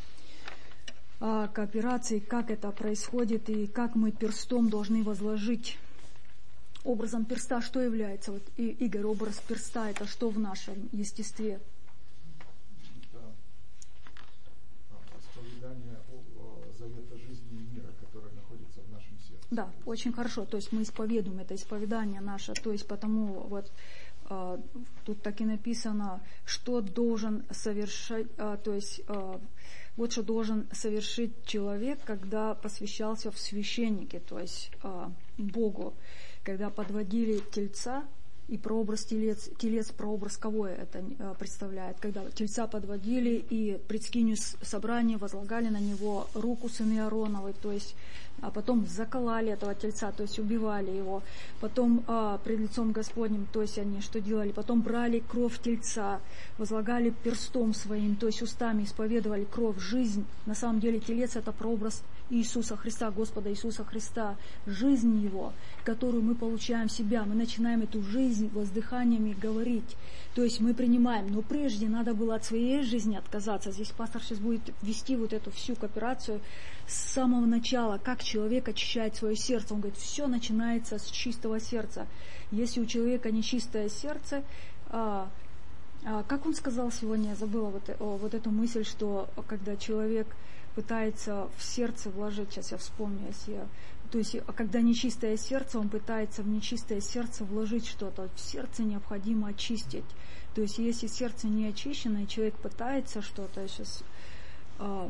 о кооперации, как это происходит, и как мы перстом должны возложить. Образом перста что является? Вот, и, Игорь, образ перста это что в нашем естестве? Это исповедание завета жизни и мира, который находится в нашем сердце. Да, очень хорошо. То есть мы исповедуем это исповедание наше. То есть потому вот э, тут так и написано, что должен совершать, э, то есть э, вот что должен совершить человек, когда посвящался в священники, то есть э, Богу. Когда подводили тельца, и прообраз телец, телец прообраз кого это э, представляет? Когда тельца подводили и пред скинию собрания возлагали на него руку сыны Аароновой, то есть, а потом заколали этого тельца, то есть убивали его, потом э, пред лицом Господним, то есть они что делали? Потом брали кровь тельца, возлагали перстом своим, то есть устами исповедовали кровь, жизнь. На самом деле телец это прообраз Иисуса Христа, Господа Иисуса Христа, жизнь Его, которую мы получаем в себя, мы начинаем эту жизнь воздыханиями говорить, то есть мы принимаем, но прежде надо было от своей жизни отказаться. Здесь пастор сейчас будет вести вот эту всю кооперацию с самого начала, как человек очищает свое сердце. Он говорит, все начинается с чистого сердца. Если у человека нечистое сердце, а, а, как он сказал сегодня, я забыла вот, о, вот эту мысль, что когда человек пытается в сердце вложить, сейчас я вспомню, если я, то есть, когда нечистое сердце, он пытается в нечистое сердце вложить что-то. В сердце необходимо очистить. То есть, если сердце не очищено, и человек пытается что-то, сейчас... А...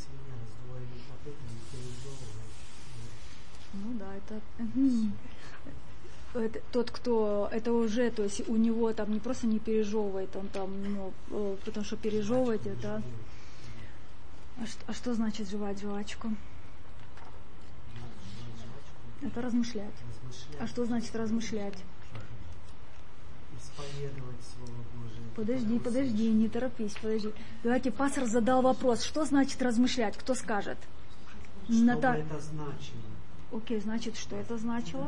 Ну да, это... это... Тот, кто это уже, то есть, у него там не просто не пережевывает, он там, ну, потому что пережевывать это... А что, а что значит жевать жвачку? Это размышлять. размышлять. А что значит размышлять? Исповедовать Слово Божие. Подожди, подожди, не торопись, подожди. Давайте, пастор задал вопрос. Что значит размышлять? Кто скажет? Что Ната... это значило? Окей, значит, что это значило?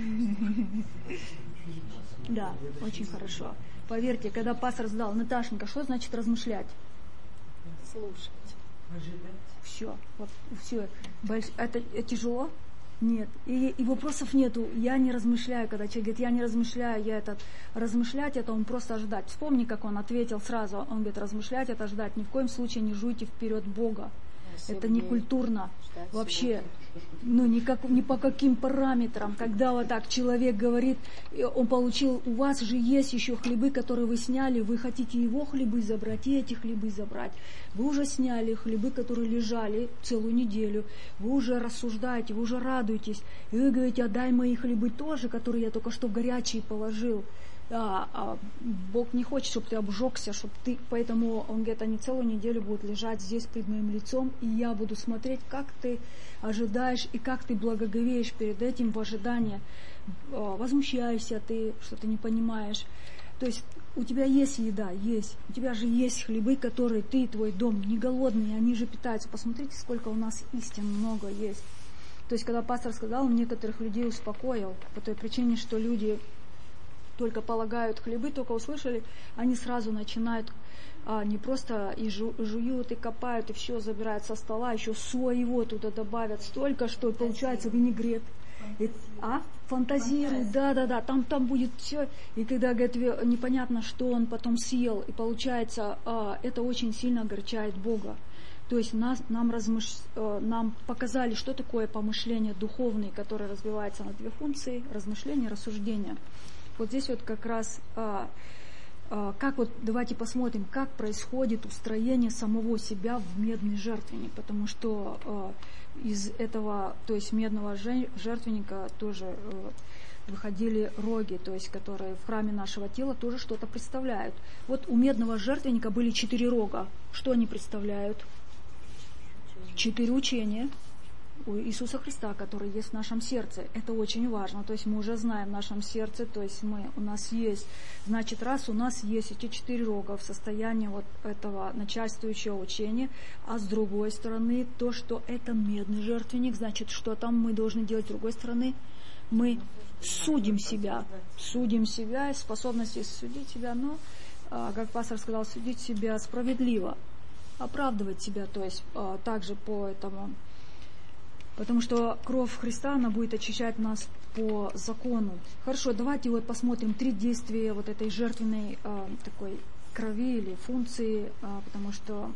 Да, очень хорошо. Поверьте, когда пастор задал, Наташенька, что значит размышлять? Слушать. Все, вот все. Больш... Это, это тяжело? Нет. И, и вопросов нету. Я не размышляю, когда человек говорит, я не размышляю, я этот размышлять, это он просто ждать. Вспомни, как он ответил сразу. Он говорит, размышлять, это ждать. Ни в коем случае не жуйте вперед Бога. Это не культурно. Вообще, ну, никак, ни по каким параметрам. Когда вот так человек говорит, он получил, у вас же есть еще хлебы, которые вы сняли, вы хотите его хлебы забрать и эти хлебы забрать. Вы уже сняли хлебы, которые лежали целую неделю. Вы уже рассуждаете, вы уже радуетесь. И вы говорите, отдай мои хлебы тоже, которые я только что в горячие положил. А, а Бог не хочет, чтобы ты обжегся, чтобы ты, поэтому он говорит, они целую неделю будут лежать здесь перед моим лицом, и я буду смотреть, как ты ожидаешь и как ты благоговеешь перед этим в ожидании. Возмущаешься ты, что ты не понимаешь. То есть у тебя есть еда, есть. У тебя же есть хлебы, которые ты и твой дом не голодные, они же питаются. Посмотрите, сколько у нас истин много есть. То есть когда пастор сказал, он некоторых людей успокоил по той причине, что люди только полагают хлебы, только услышали, они сразу начинают а, не просто и жу, жуют, и копают, и все забирают со стола, еще своего туда добавят столько, что получается винегрет. И, а? Фантазируют, да-да-да, там, там будет все. И когда, говорит, непонятно, что он потом съел, и получается, а, это очень сильно огорчает Бога. То есть нас, нам, размыш... нам показали, что такое помышление духовное, которое разбивается на две функции: размышление, рассуждение. Вот здесь вот как раз, а, а, как вот, давайте посмотрим, как происходит устроение самого себя в медный жертвенник, потому что а, из этого, то есть медного жертвенника тоже а, выходили роги, то есть которые в храме нашего тела тоже что-то представляют. Вот у медного жертвенника были четыре рога. Что они представляют? Четыре учения у Иисуса Христа, которые есть в нашем сердце. Это очень важно. То есть мы уже знаем в нашем сердце, то есть мы, у нас есть, значит, раз у нас есть эти четыре рога в состоянии вот этого начальствующего учения, а с другой стороны, то, что это медный жертвенник, значит, что там мы должны делать с другой стороны? Мы судим себя, судим себя, способности судить себя, но, как пастор сказал, судить себя справедливо, оправдывать себя, то есть а, также по этому, потому что кровь Христа, она будет очищать нас по закону. Хорошо, давайте вот посмотрим три действия вот этой жертвенной а, такой крови или функции, а, потому что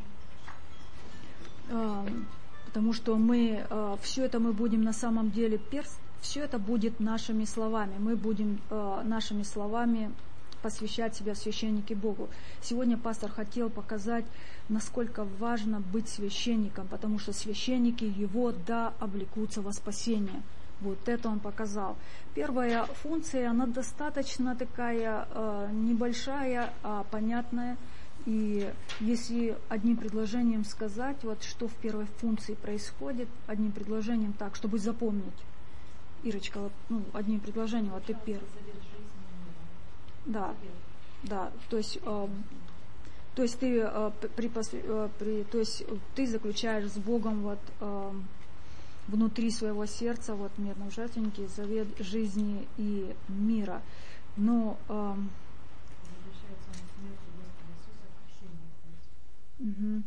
а, потому что мы а, все это мы будем на самом деле перст, все это будет нашими словами, мы будем а, нашими словами посвящать себя в священники Богу. Сегодня пастор хотел показать, насколько важно быть священником, потому что священники его, да, облекутся во спасение. Вот это он показал. Первая функция, она достаточно такая э, небольшая, а понятная. И если одним предложением сказать, вот что в первой функции происходит, одним предложением так, чтобы запомнить. Ирочка, вот, ну, одним предложением, вот ты первый. Да, да, то есть, э, то есть ты э, при, э, при, то есть ты заключаешь с Богом вот э, внутри своего сердца вот в медном жертвеннике завет жизни и мира. Но э, угу.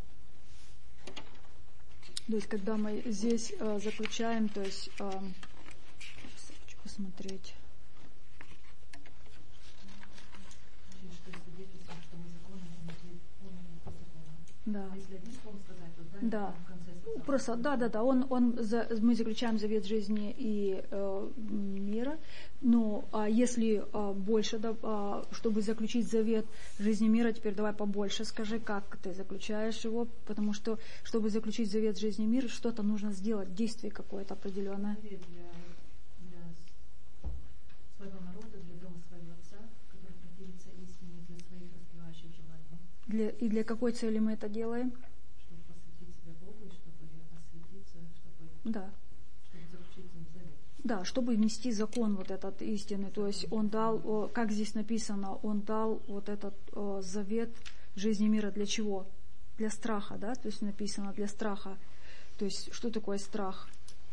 То есть когда мы здесь э, заключаем, то есть э, сейчас хочу посмотреть. Да. Да. Просто, да, да, да. Он, он, за, мы заключаем завет жизни и э, мира. Но а если а, больше, да, а, чтобы заключить завет жизни и мира, теперь давай побольше скажи, как ты заключаешь его, потому что, чтобы заключить завет жизни и мира, что-то нужно сделать, действие какое-то определенное. Для, для своего народа, для дома своего отца, который противится истине, для своих раскрывающих желаний. Для, и для какой цели мы это делаем? Чтобы посвятить себя Богу, чтобы осветиться, чтобы, да. чтобы заключить с ним завет. Да, чтобы внести закон вот этот истинный. То есть он дал, как здесь написано, он дал вот этот о, завет жизни мира для чего? Для страха, да? То есть написано для страха. То есть что такое страх?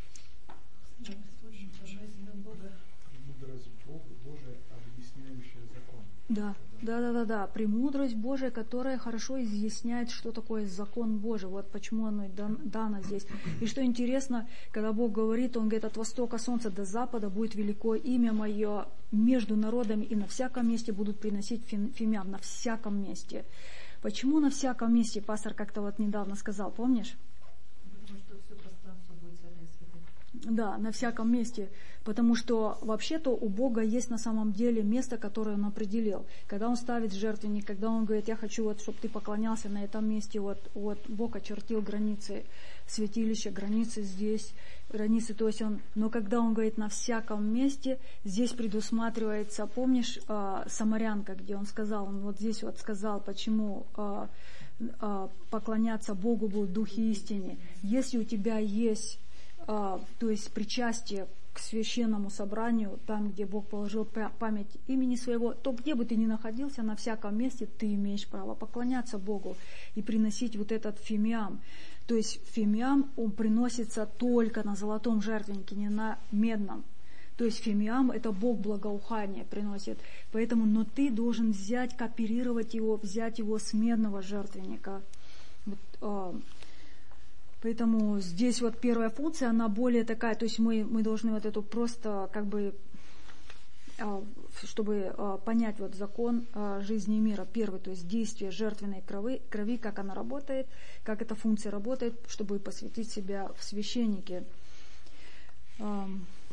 Мудрость Божия, объясняющая закон. Да. Да, да, да, да. Премудрость Божия, которая хорошо изъясняет, что такое закон Божий. Вот почему оно и дано здесь. И что интересно, когда Бог говорит, Он говорит, от востока солнца до запада будет великое имя Мое между народами, и на всяком месте будут приносить фимиам, на всяком месте. Почему на всяком месте? Пастор как-то вот недавно сказал, помнишь? Потому что все пространство будет святое святых. Да, на всяком месте. Потому что вообще-то у Бога есть на самом деле место, которое Он определил. Когда Он ставит жертвенник, когда Он говорит, я хочу, вот, чтобы ты поклонялся на этом месте, вот, вот Бог очертил границы святилища, границы здесь, границы, то есть Он, но когда Он говорит на всяком месте, здесь предусматривается, помнишь, э, Самарянка, где Он сказал, Он вот здесь вот сказал, почему э, э, поклоняться Богу будут духи истине. Если у тебя есть Uh, то есть причастие к священному собранию, там, где Бог положил память имени своего, то где бы ты ни находился, на всяком месте ты имеешь право поклоняться Богу и приносить вот этот фимиам. То есть фимиам, он приносится только на золотом жертвеннике, не на медном. То есть фимиам — это Бог благоухание приносит. Поэтому, но ты должен взять, кооперировать его, взять его с медного жертвенника. Вот, э, поэтому здесь вот первая функция, она более такая, то есть мы, мы должны вот эту просто как бы, э, чтобы э, понять вот закон э, жизни и мира. Первый, то есть действие жертвенной крови, крови, как она работает, как эта функция работает, чтобы посвятить себя в священники. Э,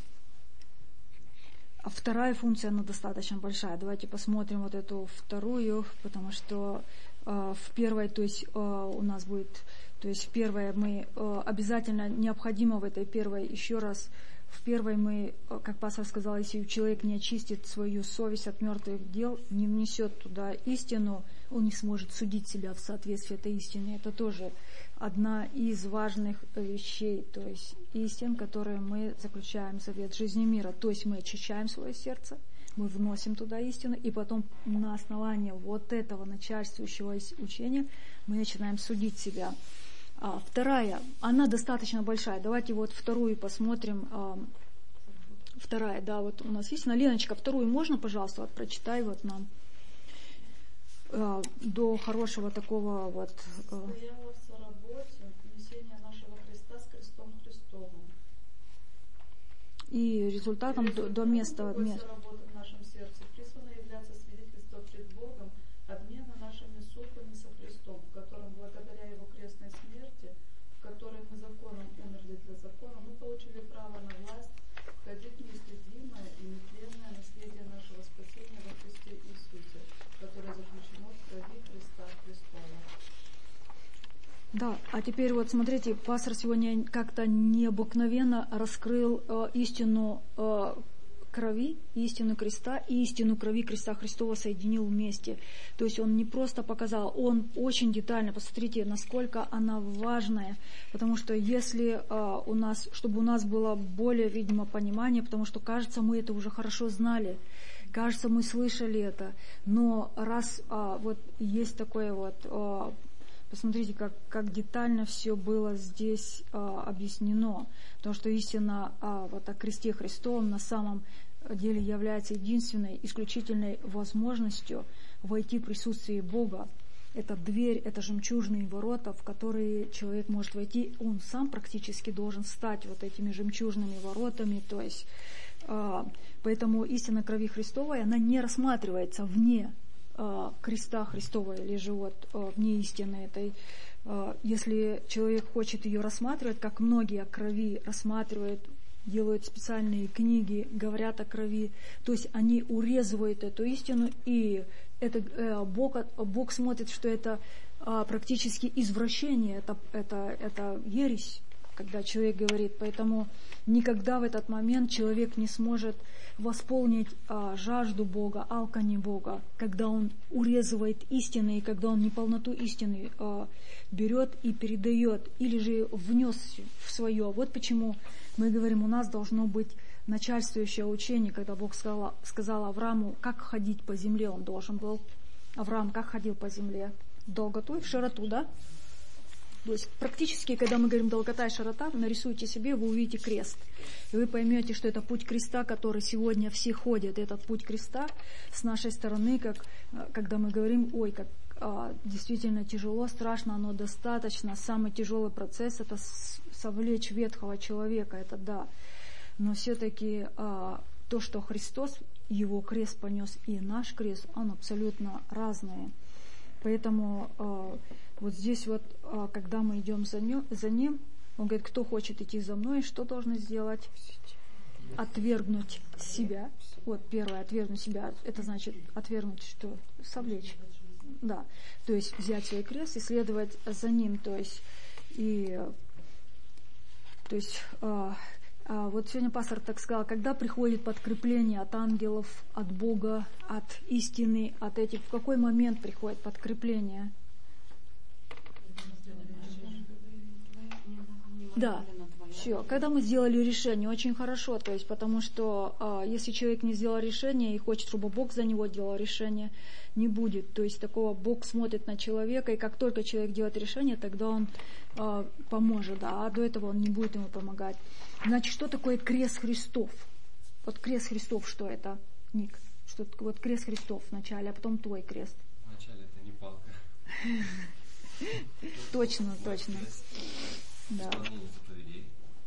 А вторая функция, она достаточно большая. Давайте посмотрим вот эту вторую, потому что э, в первой, то есть э, у нас будет, то есть в первой мы э, обязательно необходимо в этой первой еще раз, в первой мы, э, как пастор сказал, если человек не очистит свою совесть от мертвых дел, не внесет туда истину, он не сможет судить себя в соответствии этой истине. Это тоже одна из важных вещей, то есть истин, которые мы заключаем в завет жизни и мира. То есть мы очищаем свое сердце, мы вносим туда истину, и потом на основании вот этого начальствующего учения мы начинаем судить себя. А вторая, она достаточно большая. Давайте вот вторую посмотрим. А, вторая, да, вот у нас есть. Леночка, вторую можно, пожалуйста, вот прочитай вот нам а, до хорошего такого вот... А, и результатом и до, до места. Работы в нашем сердце призвано являться свидетельством пред Богом обмена нашими судьбами со Христом, в котором благодаря Его крестной смерти, в которой мы законом умерли для закона, мы получили право на власть входить в неисследимое и нетленное наследие нашего спасения во Христе Иисусе, которое заключено в крови Христа Христова. Да, а теперь вот смотрите, пастор сегодня как-то необыкновенно раскрыл э, истину э, крови, истину креста и истину крови креста Христова соединил вместе. То есть он не просто показал, он очень детально, посмотрите, насколько она важная, потому что если э, у нас, чтобы у нас было более, видимо, понимание, потому что, кажется, мы это уже хорошо знали, кажется, мы слышали это, но раз э, вот есть такое вот... Э, Посмотрите, как, как детально все было здесь а, объяснено. Потому что истина а, вот о кресте Христовом на самом деле является единственной, исключительной возможностью войти в присутствие Бога. Это дверь, это жемчужные ворота, в которые человек может войти. Он сам практически должен стать вот этими жемчужными воротами. То есть, а, поэтому истина крови Христовой, она не рассматривается вне креста Христова или же вот вне истины этой. Если человек хочет ее рассматривать, как многие о крови рассматривают, делают специальные книги, говорят о крови, то есть они урезывают эту истину, и это, Бог, Бог смотрит, что это практически извращение, это, это, это ересь, когда человек говорит. Поэтому никогда в этот момент человек не сможет восполнить а, жажду Бога, алкани Бога, когда он урезывает истины, и когда он неполноту истины а, берет и передает, или же внес в свое. Вот почему мы говорим, у нас должно быть начальствующее учение, когда Бог сказал, сказал Аврааму, как ходить по земле он должен был. Авраам как ходил по земле? В долготу и в широту, да? То есть практически, когда мы говорим долгота и широта, нарисуйте себе, вы увидите крест. И вы поймете, что это путь креста, который сегодня все ходят. Этот путь креста с нашей стороны, как, когда мы говорим, ой, как а, действительно тяжело, страшно, оно достаточно. Самый тяжелый процесс — это совлечь ветхого человека, это да. Но все-таки а, то, что Христос, Его крест понес, и наш крест, он абсолютно разные. Поэтому а, вот здесь вот, а, когда мы идем за ним, за ним, он говорит, кто хочет идти за мной, что должен сделать? Отвергнуть себя. Вот первое, отвергнуть себя, это значит отвергнуть что? Совлечь. Да. То есть взять свой крест и следовать за ним. То есть, и, то есть а, а, вот сегодня пастор так сказал, когда приходит подкрепление от ангелов, от Бога, от истины, от этих, в какой момент приходит подкрепление? Да, все. Когда мы сделали решение, очень хорошо, то есть потому что а, если человек не сделал решение и хочет, чтобы Бог за него делал решение, не будет. То есть такого Бог смотрит на человека, и как только человек делает решение, тогда он а, поможет, да, а до этого он не будет ему помогать. Значит, что такое крест Христов? Вот крест Христов, что это, Ник? Что вот крест Христов вначале, а потом твой крест. Вначале это не палка. Точно, точно. Да. Исполнение заповедей.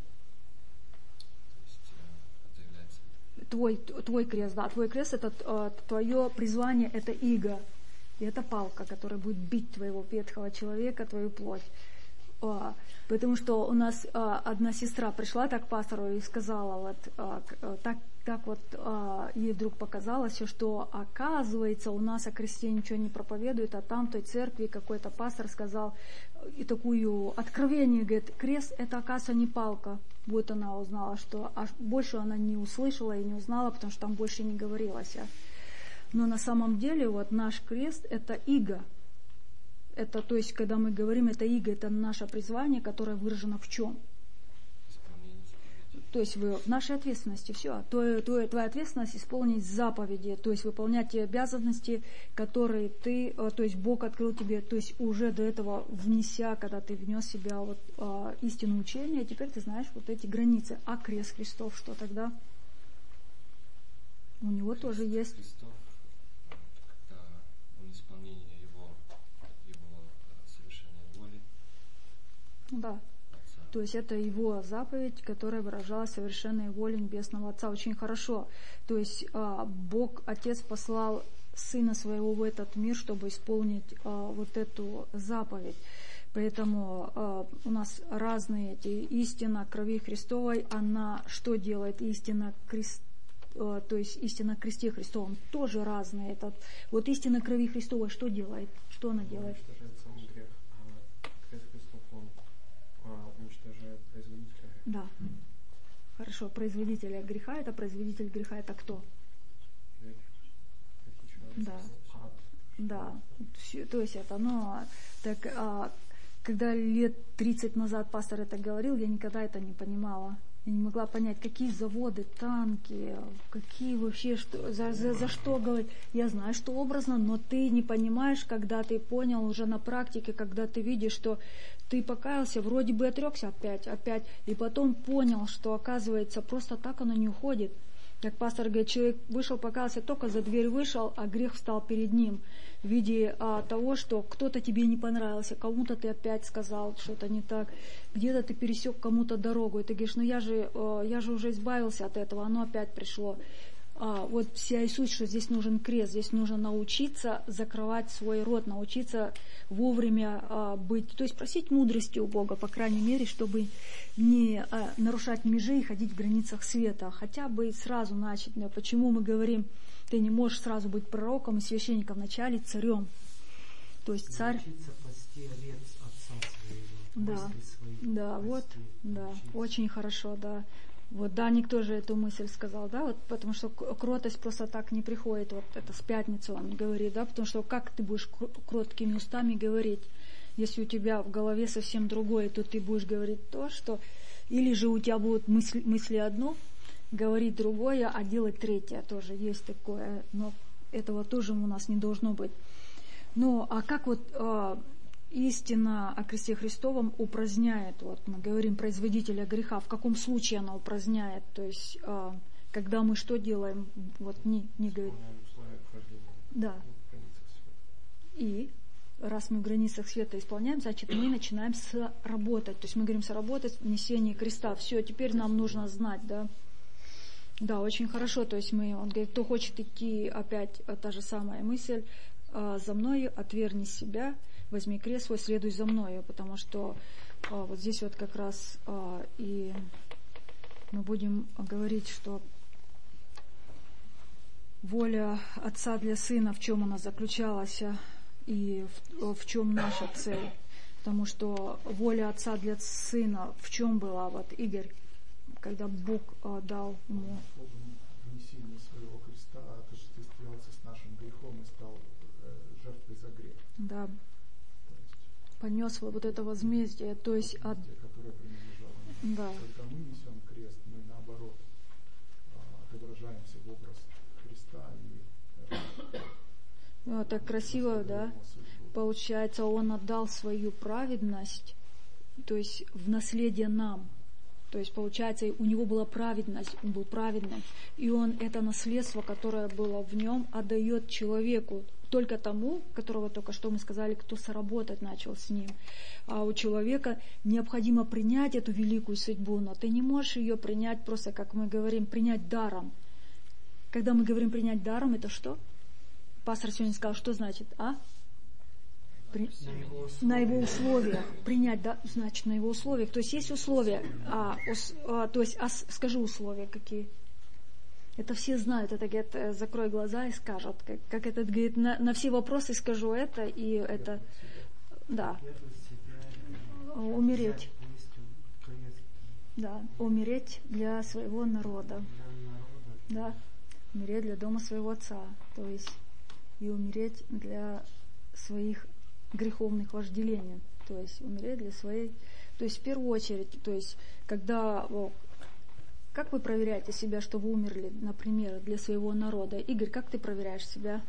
То есть это является... Твой, твой крест, да, твой крест это э, твое призвание, это иго. И это палка, которая будет бить твоего ветхого человека, твою плоть. А, потому что у нас а, одна сестра пришла так к пастору и сказала, вот, а, так, так вот а, ей вдруг показалось, что оказывается у нас о кресте ничего не проповедует, а там в той церкви какой-то пастор сказал и такую откровение, говорит, крест это оказывается не палка. Вот она узнала, что а больше она не услышала и не узнала, потому что там больше не говорилось. Но на самом деле вот наш крест это иго. Это, то есть, когда мы говорим, это иго, это наше призвание, которое выражено в чем? То есть в нашей ответственности все. То, то, твоя ответственность исполнить заповеди, то есть выполнять те обязанности, которые ты, то есть Бог открыл тебе, то есть уже до этого внеся, когда ты внес в себя вот, а, истину учения, теперь ты знаешь вот эти границы. А крест Христов, что тогда? У него Крест тоже есть. Христов, когда он исполнение его, его совершенной воли. Да. Отца. То есть это его заповедь, которая выражала совершенной воле Небесного Отца. Очень хорошо. То есть а, Бог, Отец послал Сына Своего в этот мир, чтобы исполнить а, вот эту заповедь. Поэтому а, у нас разные эти истина крови Христовой, она что делает? Истина Христа. То есть истина кресте Христовом тоже разные. Этот, вот истина крови Христовой что делает? Что она делает? Уничтожает сам грех, а крест Христов он а, уничтожает производителя греха. Да. Хорошо, производителя греха, это производитель греха, это кто? Грех. Да. Да. Все, то есть это, но так, а, когда лет тридцать назад пастор это говорил, я никогда это не понимала. Я не могла понять, какие заводы, танки, какие вообще, что, за, за, за что говорить. Я знаю, что образно, но ты не понимаешь, когда ты понял уже на практике, когда ты видишь, что ты покаялся, вроде бы отрекся опять, опять, и потом понял, что оказывается просто так оно не уходит. Как пастор говорит, человек вышел, покаялся, только за дверь вышел, а грех встал перед ним в виде а, того, что кто-то тебе не понравился, кому-то ты опять сказал что-то не так, где-то ты пересек кому-то дорогу, и ты говоришь, ну я же, э, я же уже избавился от этого, оно опять пришло. А, вот вся и суть, что здесь нужен крест, здесь нужно научиться закрывать свой рот, научиться вовремя а, быть, то есть просить мудрости у Бога, по крайней мере, чтобы не а, нарушать межи и ходить в границах света, хотя бы сразу начать. Но почему мы говорим, ты не можешь сразу быть пророком и священником, вначале царем. То есть царь... Научиться пасти овец отца своего, да, мысли свои да, пасти, вот, да, научиться. очень хорошо, да. Вот Даник тоже эту мысль сказал, да, вот потому что кротость просто так не приходит, вот это с пятницы он говорит, да, потому что как ты будешь кроткими устами говорить, если у тебя в голове совсем другое, то ты будешь говорить то, что, или же у тебя будут мысли, мысли одно, говорить другое, а делать третье, тоже есть такое, но этого тоже у нас не должно быть. Ну, а как вот... истина о кресте Христовом упраздняет, вот мы говорим, производителя греха, в каком случае она упраздняет, то есть э, когда мы что делаем, вот не, не говорим. Да. И раз мы в границах света исполняем, значит мы начинаем сработать, то есть мы говорим сработать в несении креста, все, теперь нам нужно знать, да. Да, очень хорошо, то есть мы, он говорит, кто хочет идти, опять та же самая мысль, э, за мною отвергни себя, возьми крест свой, следуй за мною, потому что а, вот здесь вот как раз а, и мы будем говорить, что воля Отца для Сына, в чем она заключалась, и в, в чем наша цель. Потому что воля Отца для Сына в чем была, вот Игорь, когда Бог а, дал ему... Внесение своего креста отождествлялся с нашим грехом и стал э, жертвой за грех. Да. Понес вот это возмездие, то есть от... Да. Когда мы несем крест, мы наоборот отображаемся в образ Христа. И... Ну, так красиво, да? Получается, Он отдал свою праведность, то есть в наследие нам. То есть, получается, у него была праведность, он был праведным. И он это наследство, которое было в нем, отдает человеку, только тому, которого только что мы сказали, кто соработать начал с ним. А у человека необходимо принять эту великую судьбу, но ты не можешь ее принять просто, как мы говорим, принять даром. Когда мы говорим принять даром, это что? Пастор сегодня сказал, что значит, а? При... На, его на его условиях. Принять, да, значит, на его условиях. То есть есть условия. А, ус, а, то есть, а, скажи условия какие. Это все знают. Это говорит, закрой глаза и скажут. Как, как это говорит, на, на все вопросы скажу это и это. Да. Умереть. Да. Умереть для своего народа. Да. Умереть для дома своего отца. То есть и умереть для своих греховных вожделений, то есть умереть для своей, то есть в первую очередь, то есть когда, о, как вы проверяете себя, что вы умерли, например, для своего народа? Игорь, как ты проверяешь себя?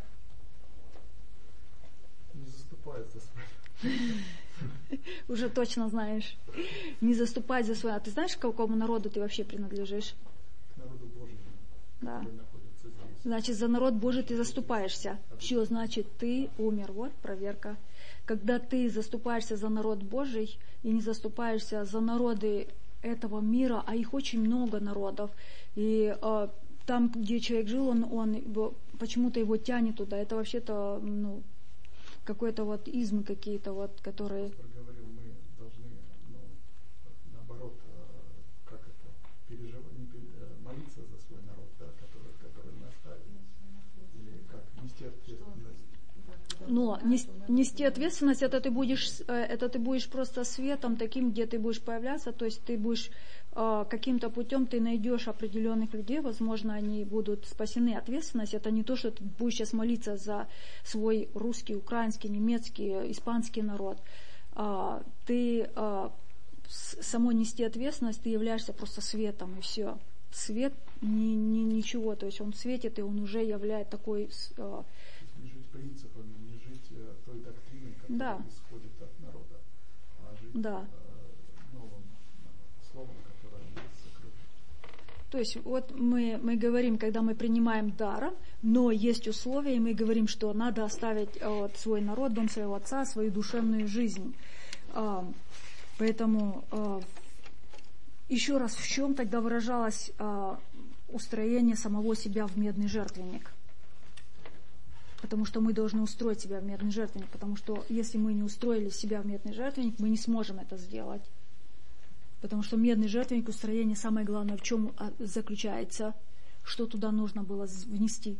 Не заступает за свой. Уже точно знаешь. Не заступать за свой. А ты знаешь, к какому народу ты вообще принадлежишь? К народу Божьему. Да. Значит, за народ Божий ты заступаешься. Все, значит, ты умер. Вот проверка. Когда ты заступаешься за народ Божий и не заступаешься за народы этого мира, а их очень много народов, и э, там, где человек жил, он, он почему-то его тянет туда. Это вообще-то, ну, какой-то вот измы какие-то, вот, которые... Говорил, мы должны, ну, наоборот, как это, переживать, не пере, молиться за свой народ, да, который, который мы оставили. Или как, нести ответственность. Но нести ответственность, это ты будешь, это ты будешь просто светом таким, где ты будешь появляться, то есть ты будешь каким-то путем, ты найдешь определенных людей, возможно, они будут спасены. Ответственность, это не то, что ты будешь сейчас молиться за свой русский, украинский, немецкий, испанский народ. Ты само нести ответственность, ты являешься просто светом, и все. Свет, ни, ни, ничего, то есть он светит, и он уже являет такой... Не жить принципами, не жить той доктриной, которая да. исходит от народа, а жить да. новым словом, которое есть закрыто. То есть вот мы, мы говорим, когда мы принимаем даром, но есть условия, и мы говорим, что надо оставить вот, свой народ, дом своего отца, свою душевную жизнь. Поэтому еще раз, в чем тогда выражалось устроение самого себя в медный жертвенник? Потому что мы должны устроить себя в медный жертвенник, потому что если мы не устроили себя в медный жертвенник, мы не сможем это сделать. Потому что медный жертвенник, устроение, самое главное, в чем заключается, что туда нужно было внести.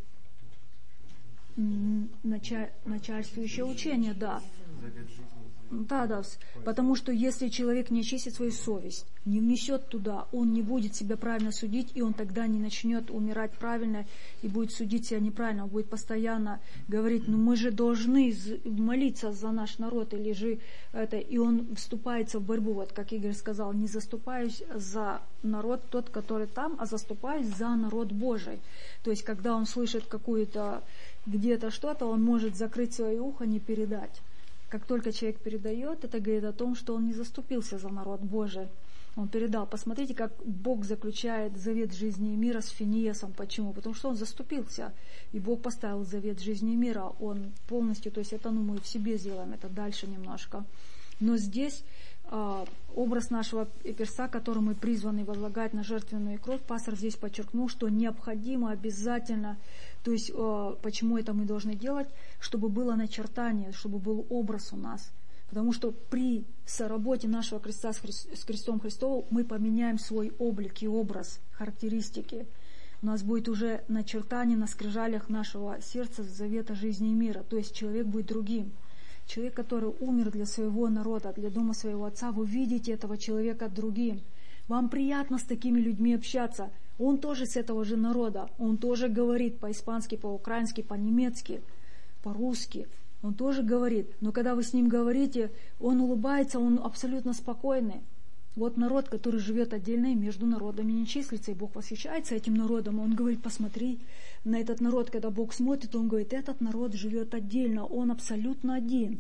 Началь, начальствующее учение, да. Да, да, потому что если человек не очистит свою совесть, не внесет туда, он не будет себя правильно судить, и он тогда не начнет умирать правильно и будет судить себя неправильно, он будет постоянно говорить, ну мы же должны молиться за наш народ, или же это, и он вступается в борьбу, вот как Игорь сказал, не заступаюсь за народ тот, который там, а заступаюсь за народ Божий. То есть, когда он слышит какую-то, где-то что-то, он может закрыть свое ухо, не передать. Как только человек передает, это говорит о том, что он не заступился за народ Божий. Он передал. Посмотрите, как Бог заключает завет жизни и мира с Финиесом. Почему? Потому что он заступился. И Бог поставил завет жизни и мира. Он полностью, то есть это, ну, мы в себе сделаем, это дальше немножко. Но здесь э, образ нашего перста, который мы призваны возлагать на жертвенную кровь, пастор здесь подчеркнул, что необходимо обязательно, то есть э, почему это мы должны делать, чтобы было начертание, чтобы был образ у нас. Потому что при соработе нашего креста с, Хри... с крестом Христовым мы поменяем свой облик и образ, характеристики. У нас будет уже начертание на скрижалях нашего сердца завета жизни и мира. То есть человек будет другим. Человек, который умер для своего народа, для дома своего отца, вы видите этого человека другим. Вам приятно с такими людьми общаться. Он тоже с этого же народа. Он тоже говорит по-испански, по-украински, по-немецки, по-русски. Он тоже говорит. Но когда вы с ним говорите, он улыбается, он абсолютно спокойный. Вот народ, который живет отдельно и между народами не числится, и Бог восхищается этим народом. Он говорит, посмотри на этот народ, когда Бог смотрит, он говорит, этот народ живет отдельно, он абсолютно один.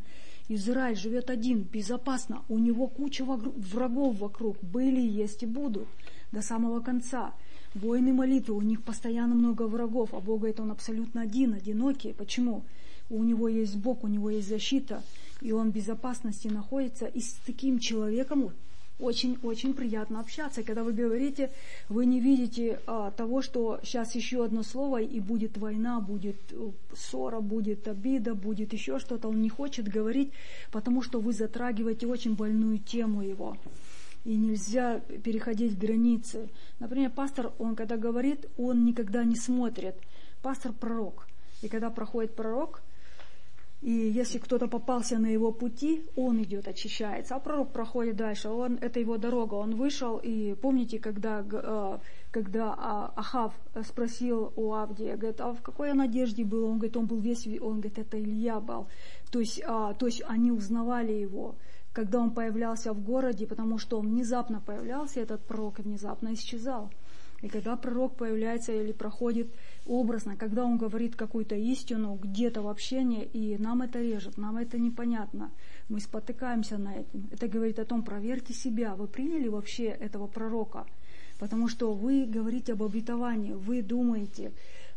Израиль живет один, безопасно. У него куча врагов вокруг. Были, есть и будут. До самого конца. Воины молитвы, у них постоянно много врагов. А Бог говорит, он абсолютно один, одинокий. Почему? У него есть Бог, у него есть защита. И он в безопасности находится. И с таким человеком очень-очень приятно общаться. Когда вы говорите, вы не видите а, того, что сейчас еще одно слово, и будет война, будет ссора, будет обида, будет еще что-то. Он не хочет говорить, потому что вы затрагиваете очень больную тему его. И нельзя переходить границы. Например, пастор, он когда говорит, он никогда не смотрит. Пастор пророк. И когда проходит пророк, и если кто-то попался на его пути, он идет, очищается. А пророк проходит дальше, он, это его дорога. Он вышел, и помните, когда, когда Ахав спросил у Авдия, говорит, а в какой он одежде был? Он говорит, он был весь, он говорит, это Илья был. То есть, а, то есть они узнавали его, когда он появлялся в городе, потому что он внезапно появлялся, этот пророк, и внезапно исчезал. И когда пророк появляется или проходит образно, когда он говорит какую-то истину где-то в общении, и нам это режет, нам это непонятно, мы спотыкаемся на этом. Это говорит о том, проверьте себя, вы приняли вообще этого пророка, потому что вы говорите об обетовании, вы думаете,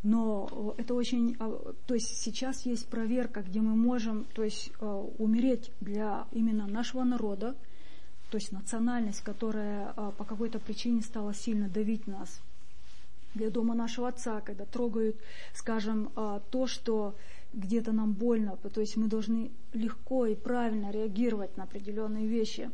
но это очень, то есть сейчас есть проверка, где мы можем, то есть умереть для именно нашего народа, то есть национальность, которая а, по какой-то причине стала сильно давить нас. Для дома нашего Отца, когда трогают, скажем, а, то, что где-то нам больно, то есть мы должны легко и правильно реагировать на определенные вещи.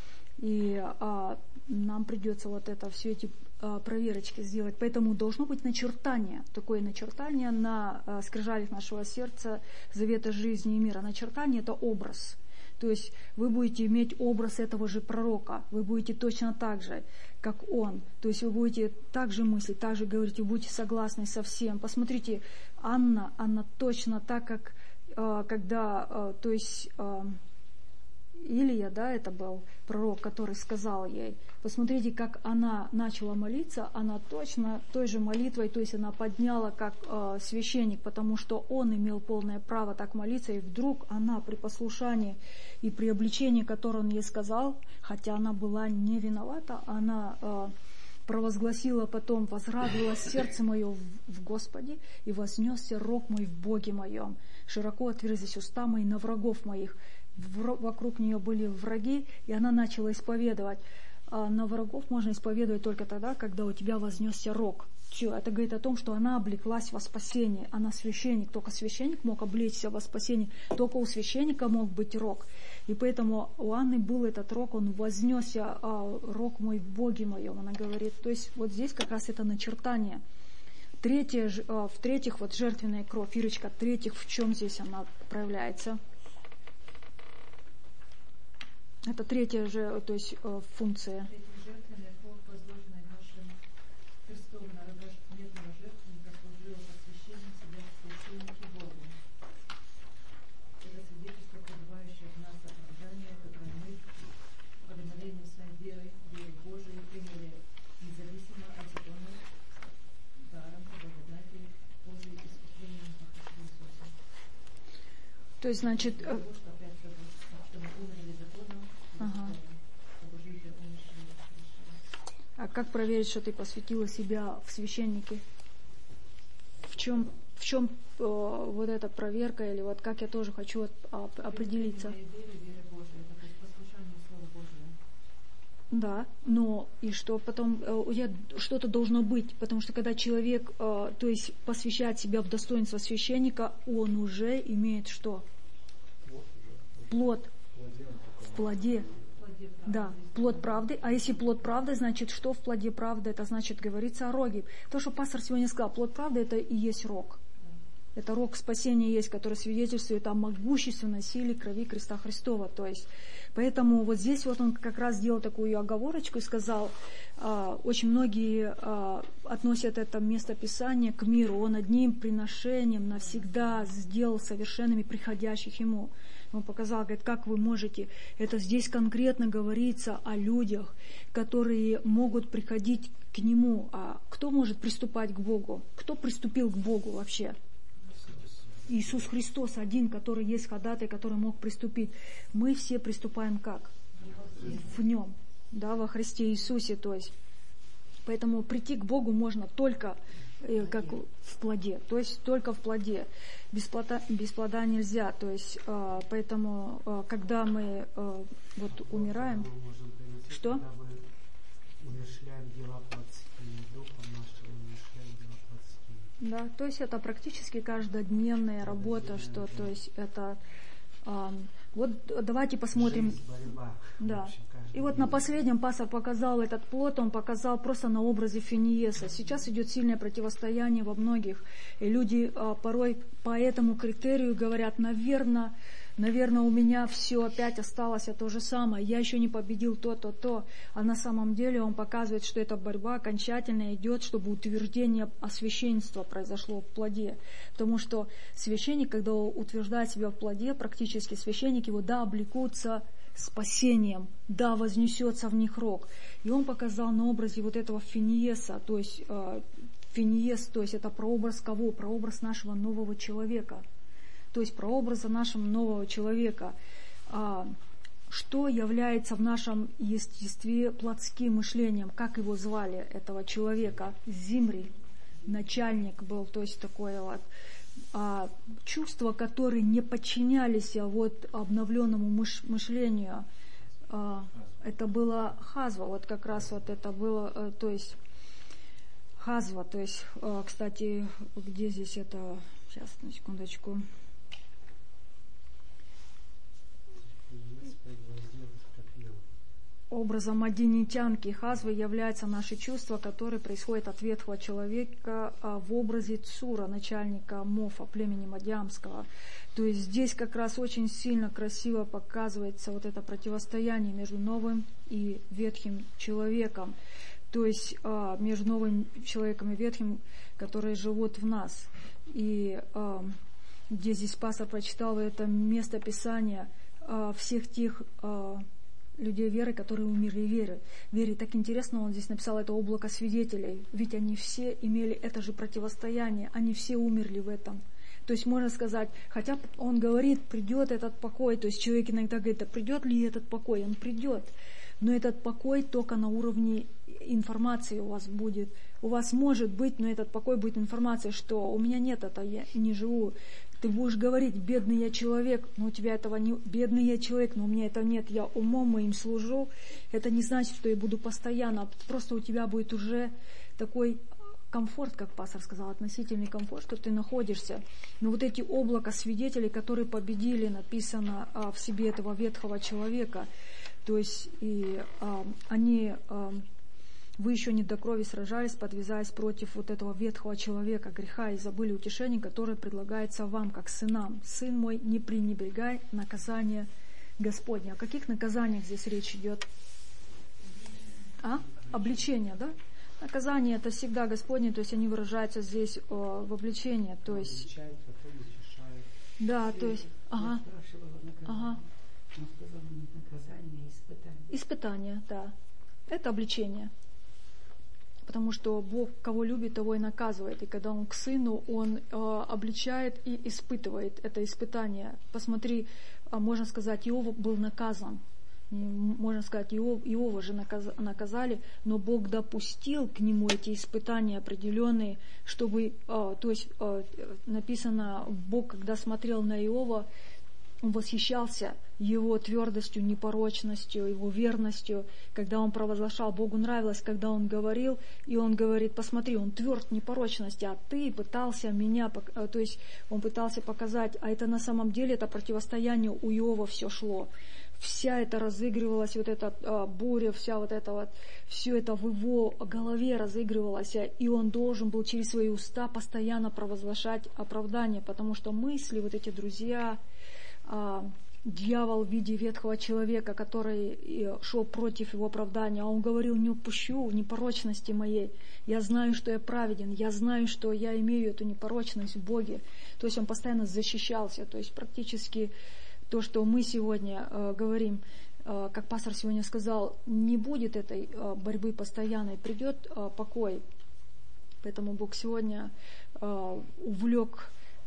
И а, нам придется вот это, все эти а, проверочки сделать. Поэтому должно быть начертание, такое начертание на а, скрижалях нашего сердца, завета жизни и мира. Начертание — это образ. То есть вы будете иметь образ этого же пророка, вы будете точно так же, как он. То есть вы будете так же мыслить, так же говорить, вы будете согласны со всем. Посмотрите, Анна, Анна точно так, как э, когда, э, то есть э, Илия, да, это был пророк, который сказал ей, посмотрите, как она начала молиться, она точно той же молитвой, то есть она подняла как э, священник, потому что он имел полное право так молиться, и вдруг она при послушании и при обличении, которое он ей сказал, хотя она была не виновата, она э, провозгласила потом, возрадовалось сердце мое в, в Господе, и вознесся рог мой в Боге моем, широко отверзись уста мои на врагов моих. Вокруг нее были враги, и она начала исповедовать. А на врагов можно исповедовать только тогда, когда у тебя вознесся рог. Все, это говорит о том, что она облеклась во спасение. Она священник, только священник мог облечься во спасение, только у священника мог быть рог. И поэтому у Анны был этот рог, он вознесся, а, рог мой в Боге моем, она говорит. То есть вот здесь как раз это начертание. Третье, а, в-третьих, вот жертвенная кровь, Ирочка, в-третьих, в чем здесь она проявляется? Это третья же, то есть э, функция. То есть, значит, э, ага. А как проверить, что ты посвятила себя в священники? В чем, в чем э, вот эта проверка, или вот как я тоже хочу от, а, определиться? Да, но и что потом, э, я, что-то должно быть, потому что когда человек, э, то есть посвящает себя в достоинство священника, он уже имеет что? Плод. В плоде. Да, плод правды. А если плод правды, значит, что в плоде правды? Это значит, говорится о роге. То, что пастор сегодня сказал, плод правды — это и есть рог. Это рог спасения есть, который свидетельствует о могущественной силе крови креста Христова. То есть, поэтому вот здесь вот он как раз сделал такую оговорочку и сказал, а, очень многие а, относят это место Писания к миру. Он одним приношением навсегда сделал совершенными приходящих ему. Он показал, говорит, как вы можете, это здесь конкретно говорится о людях, которые могут приходить к Нему. А кто может приступать к Богу? Кто приступил к Богу вообще? Иисус Христос один, который есть ходатай, который мог приступить. Мы все приступаем как? В Нем, да, во Христе Иисусе, то есть. Поэтому прийти к Богу можно только э, как в плоде, то есть только в плоде. Без плода, без плода нельзя, то есть, э, поэтому, э, когда мы э, вот умираем, что? Умершляем дела плотские, духом нашим умершляем дела плотские. Да, то есть это практически каждодневная работа, что, то есть это, э, вот давайте посмотрим. Жизнь, борьба. Да. В общем, И вот на последнем пастор показал этот плод, он показал просто на образе Финиеса. Сейчас идет сильное противостояние во многих, и люди а, порой по этому критерию говорят, наверное, наверное, у меня все опять осталось то же самое, я еще не победил то, то, то. А на самом деле он показывает, что эта борьба окончательно идет, чтобы утверждение освященства произошло в плоде. Потому что священник, когда утверждает себя в плоде, практически священник его, да, облекутся спасением, да, вознесется в них рог. И он показал на образе вот этого Финиеса, то есть э, Финиес, то есть это прообраз кого? Прообраз нашего нового человека. То есть прообраза нашего нового человека. А, что является в нашем естестве плотским мышлением? Как его звали, этого человека? Зимри, начальник был, то есть такое вот. А, чувства, которые не подчинялись вот обновленному мыш, мышлению, а, это было хазва, вот как раз вот это было, а, то есть хазва, то есть, а, кстати, где здесь это, сейчас, на секундочку. Образом мадинитянки хазвы являются наши чувства, которые происходят от ветхого человека в образе Цура, начальника Мофа, племени Мадьямского. То есть здесь как раз очень сильно красиво показывается вот это противостояние между новым и ветхим человеком. То есть между новым человеком и ветхим, которые живут в нас. И где здесь пастор прочитал это место Писания всех тех людей веры, которые умерли в вере. вере. Так интересно, он здесь написал это облако свидетелей, ведь они все имели это же противостояние, они все умерли в этом. То есть можно сказать, хотя он говорит, придет этот покой, то есть человек иногда говорит, а придет ли этот покой? Он придет, но этот покой только на уровне информации у вас будет. У вас может быть, но этот покой будет информация, что у меня нет этого, я не живу. Ты будешь говорить, бедный я человек, но у тебя этого не... Бедный я человек, но у меня этого нет, я умом моим служу. Это не значит, что я буду постоянно, просто у тебя будет уже такой комфорт, как пастор сказал, относительный комфорт, что ты находишься. Но вот эти облака свидетелей, которые победили, написано а, в себе этого ветхого человека, то есть и а, они... А, вы еще не до крови сражались, подвязаясь против вот этого ветхого человека, греха, и забыли утешение, которое предлагается вам, как сынам. Сын мой, не пренебрегай наказание Господне. О каких наказаниях здесь речь идет? А? Обличение, да? Наказание это всегда Господне, то есть они выражаются здесь о, в обличении, то есть... Да, то есть... Ага. Ага. Испытание, да. Это обличение. Потому что Бог, кого любит, того и наказывает. И когда Он к сыну, Он э, обличает и испытывает это испытание. Посмотри, э, можно сказать, Иов был наказан. И, можно сказать, Иов, Иова же наказ, наказали, но Бог допустил к нему эти испытания определенные, чтобы, э, то есть э, написано, Бог, когда смотрел на Иова, Он восхищался его твердостью, непорочностью, его верностью, когда он провозглашал. Богу нравилось, когда он говорил, и он говорит, посмотри, он тверд непорочности, а ты пытался меня, то есть он пытался показать, а это на самом деле, это противостояние у Иова все шло. Вся это разыгрывалась, вот эта а, буря, вся вот это вот, все это в его голове разыгрывалось, и он должен был через свои уста постоянно провозглашать оправдание, потому что мысли, вот эти друзья, А, дьявол в виде ветхого человека, который шел против его оправдания, а он говорил, не упущу непорочности моей, я знаю, что я праведен, я знаю, что я имею эту непорочность в Боге. То есть он постоянно защищался, то есть практически то, что мы сегодня э, говорим, э, как пастор сегодня сказал, не будет этой э, борьбы постоянной, придет э, покой. Поэтому Бог сегодня э, увлек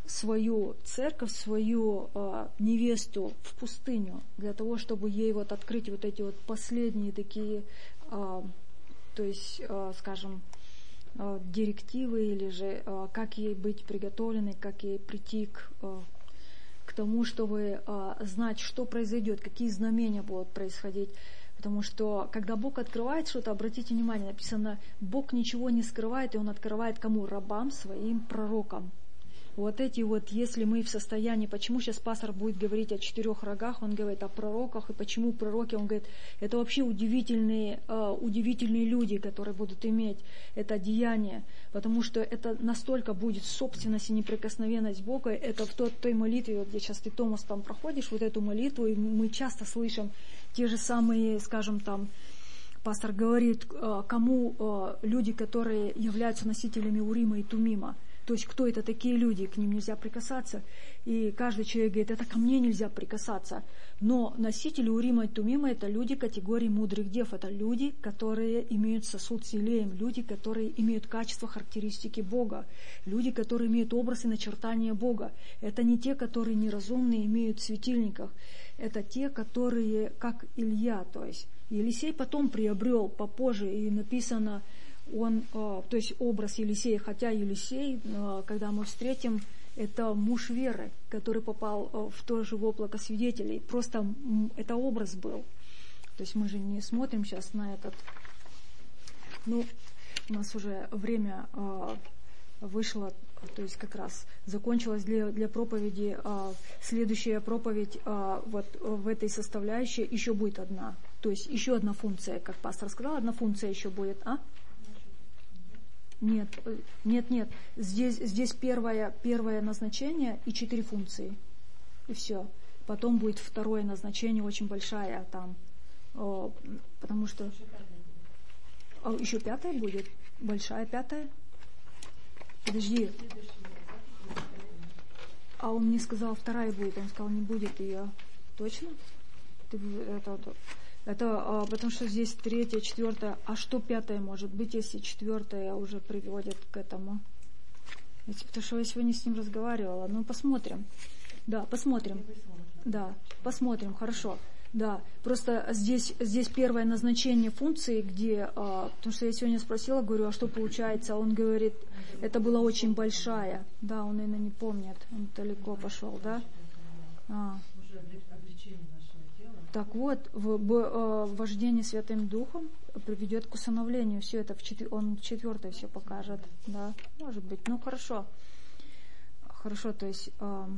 свою церковь, свою э, невесту в пустыню, для того, чтобы ей вот открыть вот эти вот последние такие, э, то есть, э, скажем, э, директивы, или же э, как ей быть приготовленной, как ей прийти к, э, к тому, чтобы э, знать, что произойдет, какие знамения будут происходить. Потому что, когда Бог открывает что-то, обратите внимание, написано, Бог ничего не скрывает, и Он открывает кому? Рабам своим, пророкам. Вот эти вот, если мы в состоянии, почему сейчас пастор будет говорить о четырех рогах, он говорит о пророках, и почему пророки, он говорит, это вообще удивительные, э, удивительные люди, которые будут иметь это деяние, потому что это настолько будет собственность и неприкосновенность Бога, это в той, той молитве, вот где сейчас ты, Томас, там проходишь, вот эту молитву, и мы часто слышим те же самые, скажем, там, пастор говорит, э, кому э, люди, которые являются носителями Урима и Тумима. То есть, кто это такие люди, к ним нельзя прикасаться. И каждый человек говорит, это ко мне нельзя прикасаться. Но носители Урима и Тумима — это люди категории мудрых дев. Это люди, которые имеют сосуд с елеем. Люди, которые имеют качества, характеристики Бога. Люди, которые имеют образ и начертания Бога. Это не те, которые неразумные, имеют в светильниках. Это те, которые, как Илья. То есть, Елисей потом приобрел попозже, и написано... Он, то есть образ Елисея, хотя Елисей, когда мы встретим, это муж веры, который попал в то же облако свидетелей. Просто это образ был. То есть мы же не смотрим сейчас на этот. Ну, у нас уже время вышло, то есть как раз закончилась для, для проповеди. Следующая проповедь вот в этой составляющей еще будет одна. То есть еще одна функция, как пастор сказал, одна функция еще будет. А? Нет, нет, нет. Здесь, здесь первое, первое назначение и четыре функции. И все. Потом будет второе назначение, очень большая там. О, потому что... А, еще пятая будет? Большая пятая? Подожди. А он мне сказал, вторая будет. Он сказал, не будет ее. Точно? Ты, это... Это а, потому что здесь третья, четвертая. А что пятая может быть, если четвертая уже приводит к этому? Потому что я сегодня с ним разговаривала. Ну, посмотрим. Да, посмотрим. Да, посмотрим, хорошо. Да, просто здесь, здесь первое назначение функции, где... А, потому что я сегодня спросила, говорю, а что получается? Он говорит, это была очень большая. Да, он, наверное, не помнит. Он далеко пошел, да? А. Так вот, в, в, э, вождение Святым Духом приведет к усыновлению. Все это в четвер... он в четвертой все покажет. Да, может быть. Ну, хорошо. Хорошо, то есть, э,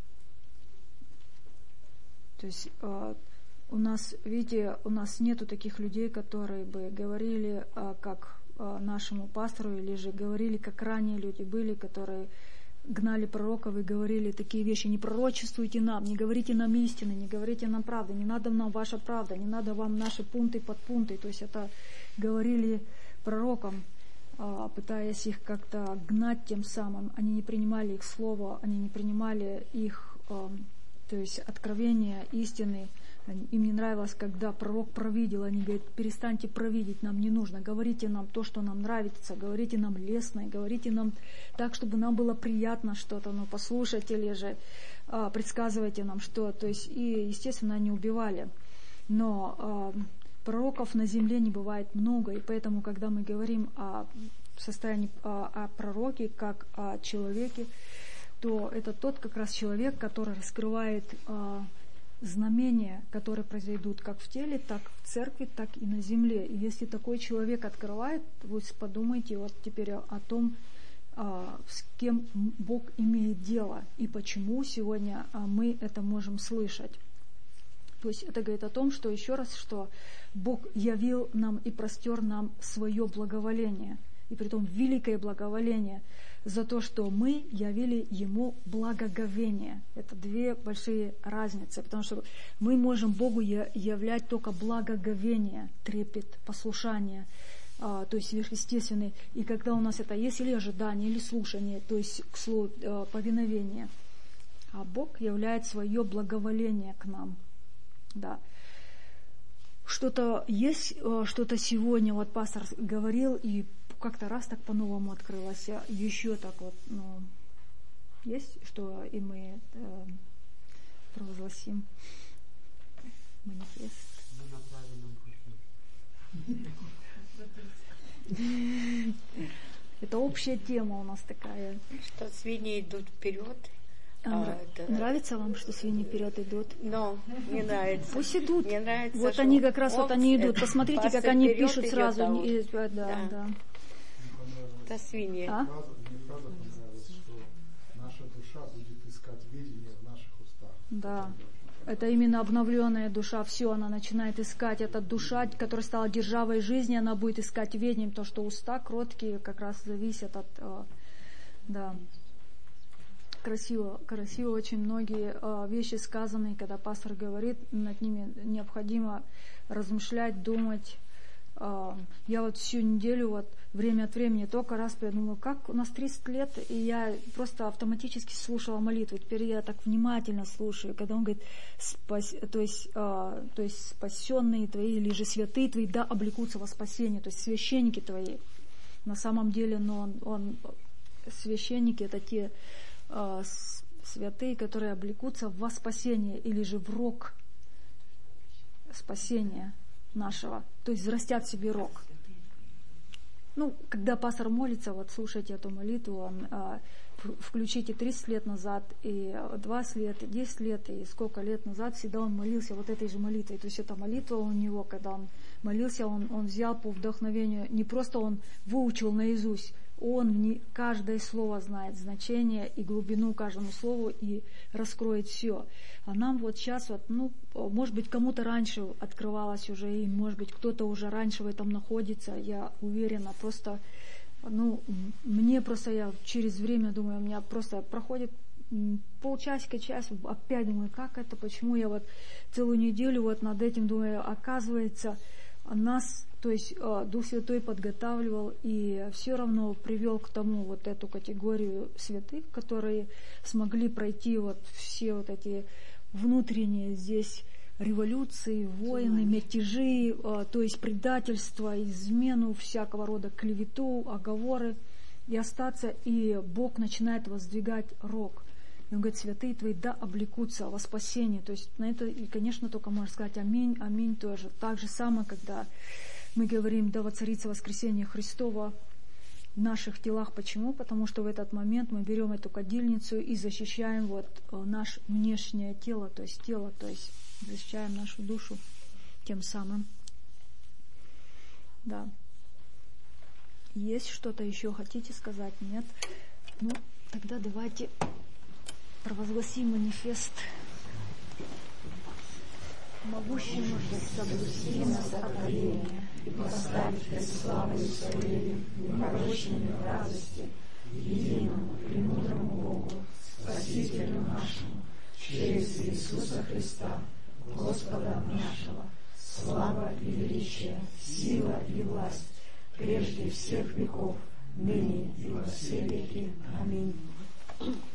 то есть э, у нас, видите, у нас нету таких людей, которые бы говорили, э, как э, нашему пастору, или же говорили, как ранее люди были, которые гнали пророков и говорили такие вещи: не пророчествуйте нам, не говорите нам истины, не говорите нам правды, не надо нам ваша правда, не надо вам наши пункты под пункты. То есть это говорили пророкам, пытаясь их как-то гнать тем самым. Они не принимали их слово, они не принимали их, то есть откровения, истины. Им не нравилось, когда пророк провидел. Они говорят: перестаньте провидеть, нам не нужно. Говорите нам то, что нам нравится, говорите нам лестное, говорите нам так, чтобы нам было приятно что-то, но послушать, или же а, предсказывайте нам что. То есть, и, естественно, они убивали. Но а, пророков на земле не бывает много, и поэтому, когда мы говорим о состоянии, о, о пророке, как о человеке, то это тот как раз человек, который раскрывает а, знамения, которые произойдут как в теле, так в церкви, так и на земле. И если такой человек открывает, вы подумайте вот теперь о, о том, а, с кем Бог имеет дело, и почему сегодня а, мы это можем слышать. То есть это говорит о том, что еще раз, что Бог явил нам и простер нам свое благоволение, и притом великое благоволение, за то, что мы явили Ему благоговение. Это две большие разницы, потому что мы можем Богу являть только благоговение, трепет, послушание, а, то есть сверхъестественный. И когда у нас это есть, или ожидание, или слушание, то есть к слову а, повиновение. А Бог являет свое благоволение к нам. Да. Что-то есть, что-то сегодня, вот пастор говорил, и как-то раз так по-новому открылось, еще так вот, ну, Есть, что и мы э, провозгласим манифест. Мы на правильном пути. Это общая тема у нас такая. Что свиньи идут вперед. А, это... Нравится вам, что свиньи вперед идут? Но не нравится. Пусть идут. Мне нравится, вот они как раз вот они идут. это, Посмотрите, как они пишут сразу. А И, да, да. да. Это свиньи. А? Мне фраза понравилась, что наша душа будет искать видение в наших устах. Да. Это именно обновленная душа. Все, она начинает искать. Эта душа, которая стала державой жизни, она будет искать ведением. То, что уста кроткие как раз зависят от... Да. Красиво, красиво очень многие э, вещи сказанные, когда пастор говорит, над ними необходимо размышлять, думать. Э, я вот всю неделю, вот время от времени, только раз я думаю, как у нас тридцать лет, и я просто автоматически слушала молитву. Теперь я так внимательно слушаю, когда он говорит, спас, то есть, э, то есть спасенные твои или же святые твои, да, облекутся во спасение, то есть священники твои. На самом деле, но он, он священники это те святые, которые облекутся во спасение или же в рог спасения нашего, то есть взрастят себе рог. Ну, когда пастор молится, вот слушайте эту молитву, он, а, включите тридцать лет назад, и двадцать лет, и десять лет, и сколько лет назад, всегда он молился вот этой же молитвой. То есть эта молитва у него, когда он молился, он, он взял по вдохновению, не просто он выучил наизусть, он не, каждое слово знает значение и глубину каждому слову и раскроет все. А нам вот сейчас, вот, ну, может быть, кому-то раньше открывалось уже, и может быть, кто-то уже раньше в этом находится, я уверена. Просто, ну, мне просто, я через время думаю, у меня просто проходит полчасика, час, опять думаю, как это, почему я вот целую неделю вот над этим думаю, оказывается, нас, то есть Дух Святой подготавливал и все равно привел к тому вот эту категорию святых, которые смогли пройти вот все вот эти внутренние здесь революции, войны, мятежи, то есть предательство, измену, всякого рода клевету, оговоры, и остаться, и Бог начинает воздвигать рог. И он говорит, святые твои, да, облекутся во спасение. То есть на это, и, конечно, только можно сказать аминь, аминь тоже. Так же самое, когда мы говорим, да воцарится воскресение Христово в наших телах. Почему? Потому что в этот момент мы берем эту кадильницу и защищаем вот наше внешнее тело, то есть тело, то есть защищаем нашу душу тем самым. Да. Есть что-то еще хотите сказать? Нет? Ну, тогда давайте провозгласим манифест. Могущему же соблюсти нас поколение и поставить пред славою Своей непорочными в радости, единому премудрому Богу, Спасителю нашему, через Иисуса Христа, Господа нашего, слава и величие, сила и власть, прежде всех веков, ныне и во все веки. Аминь.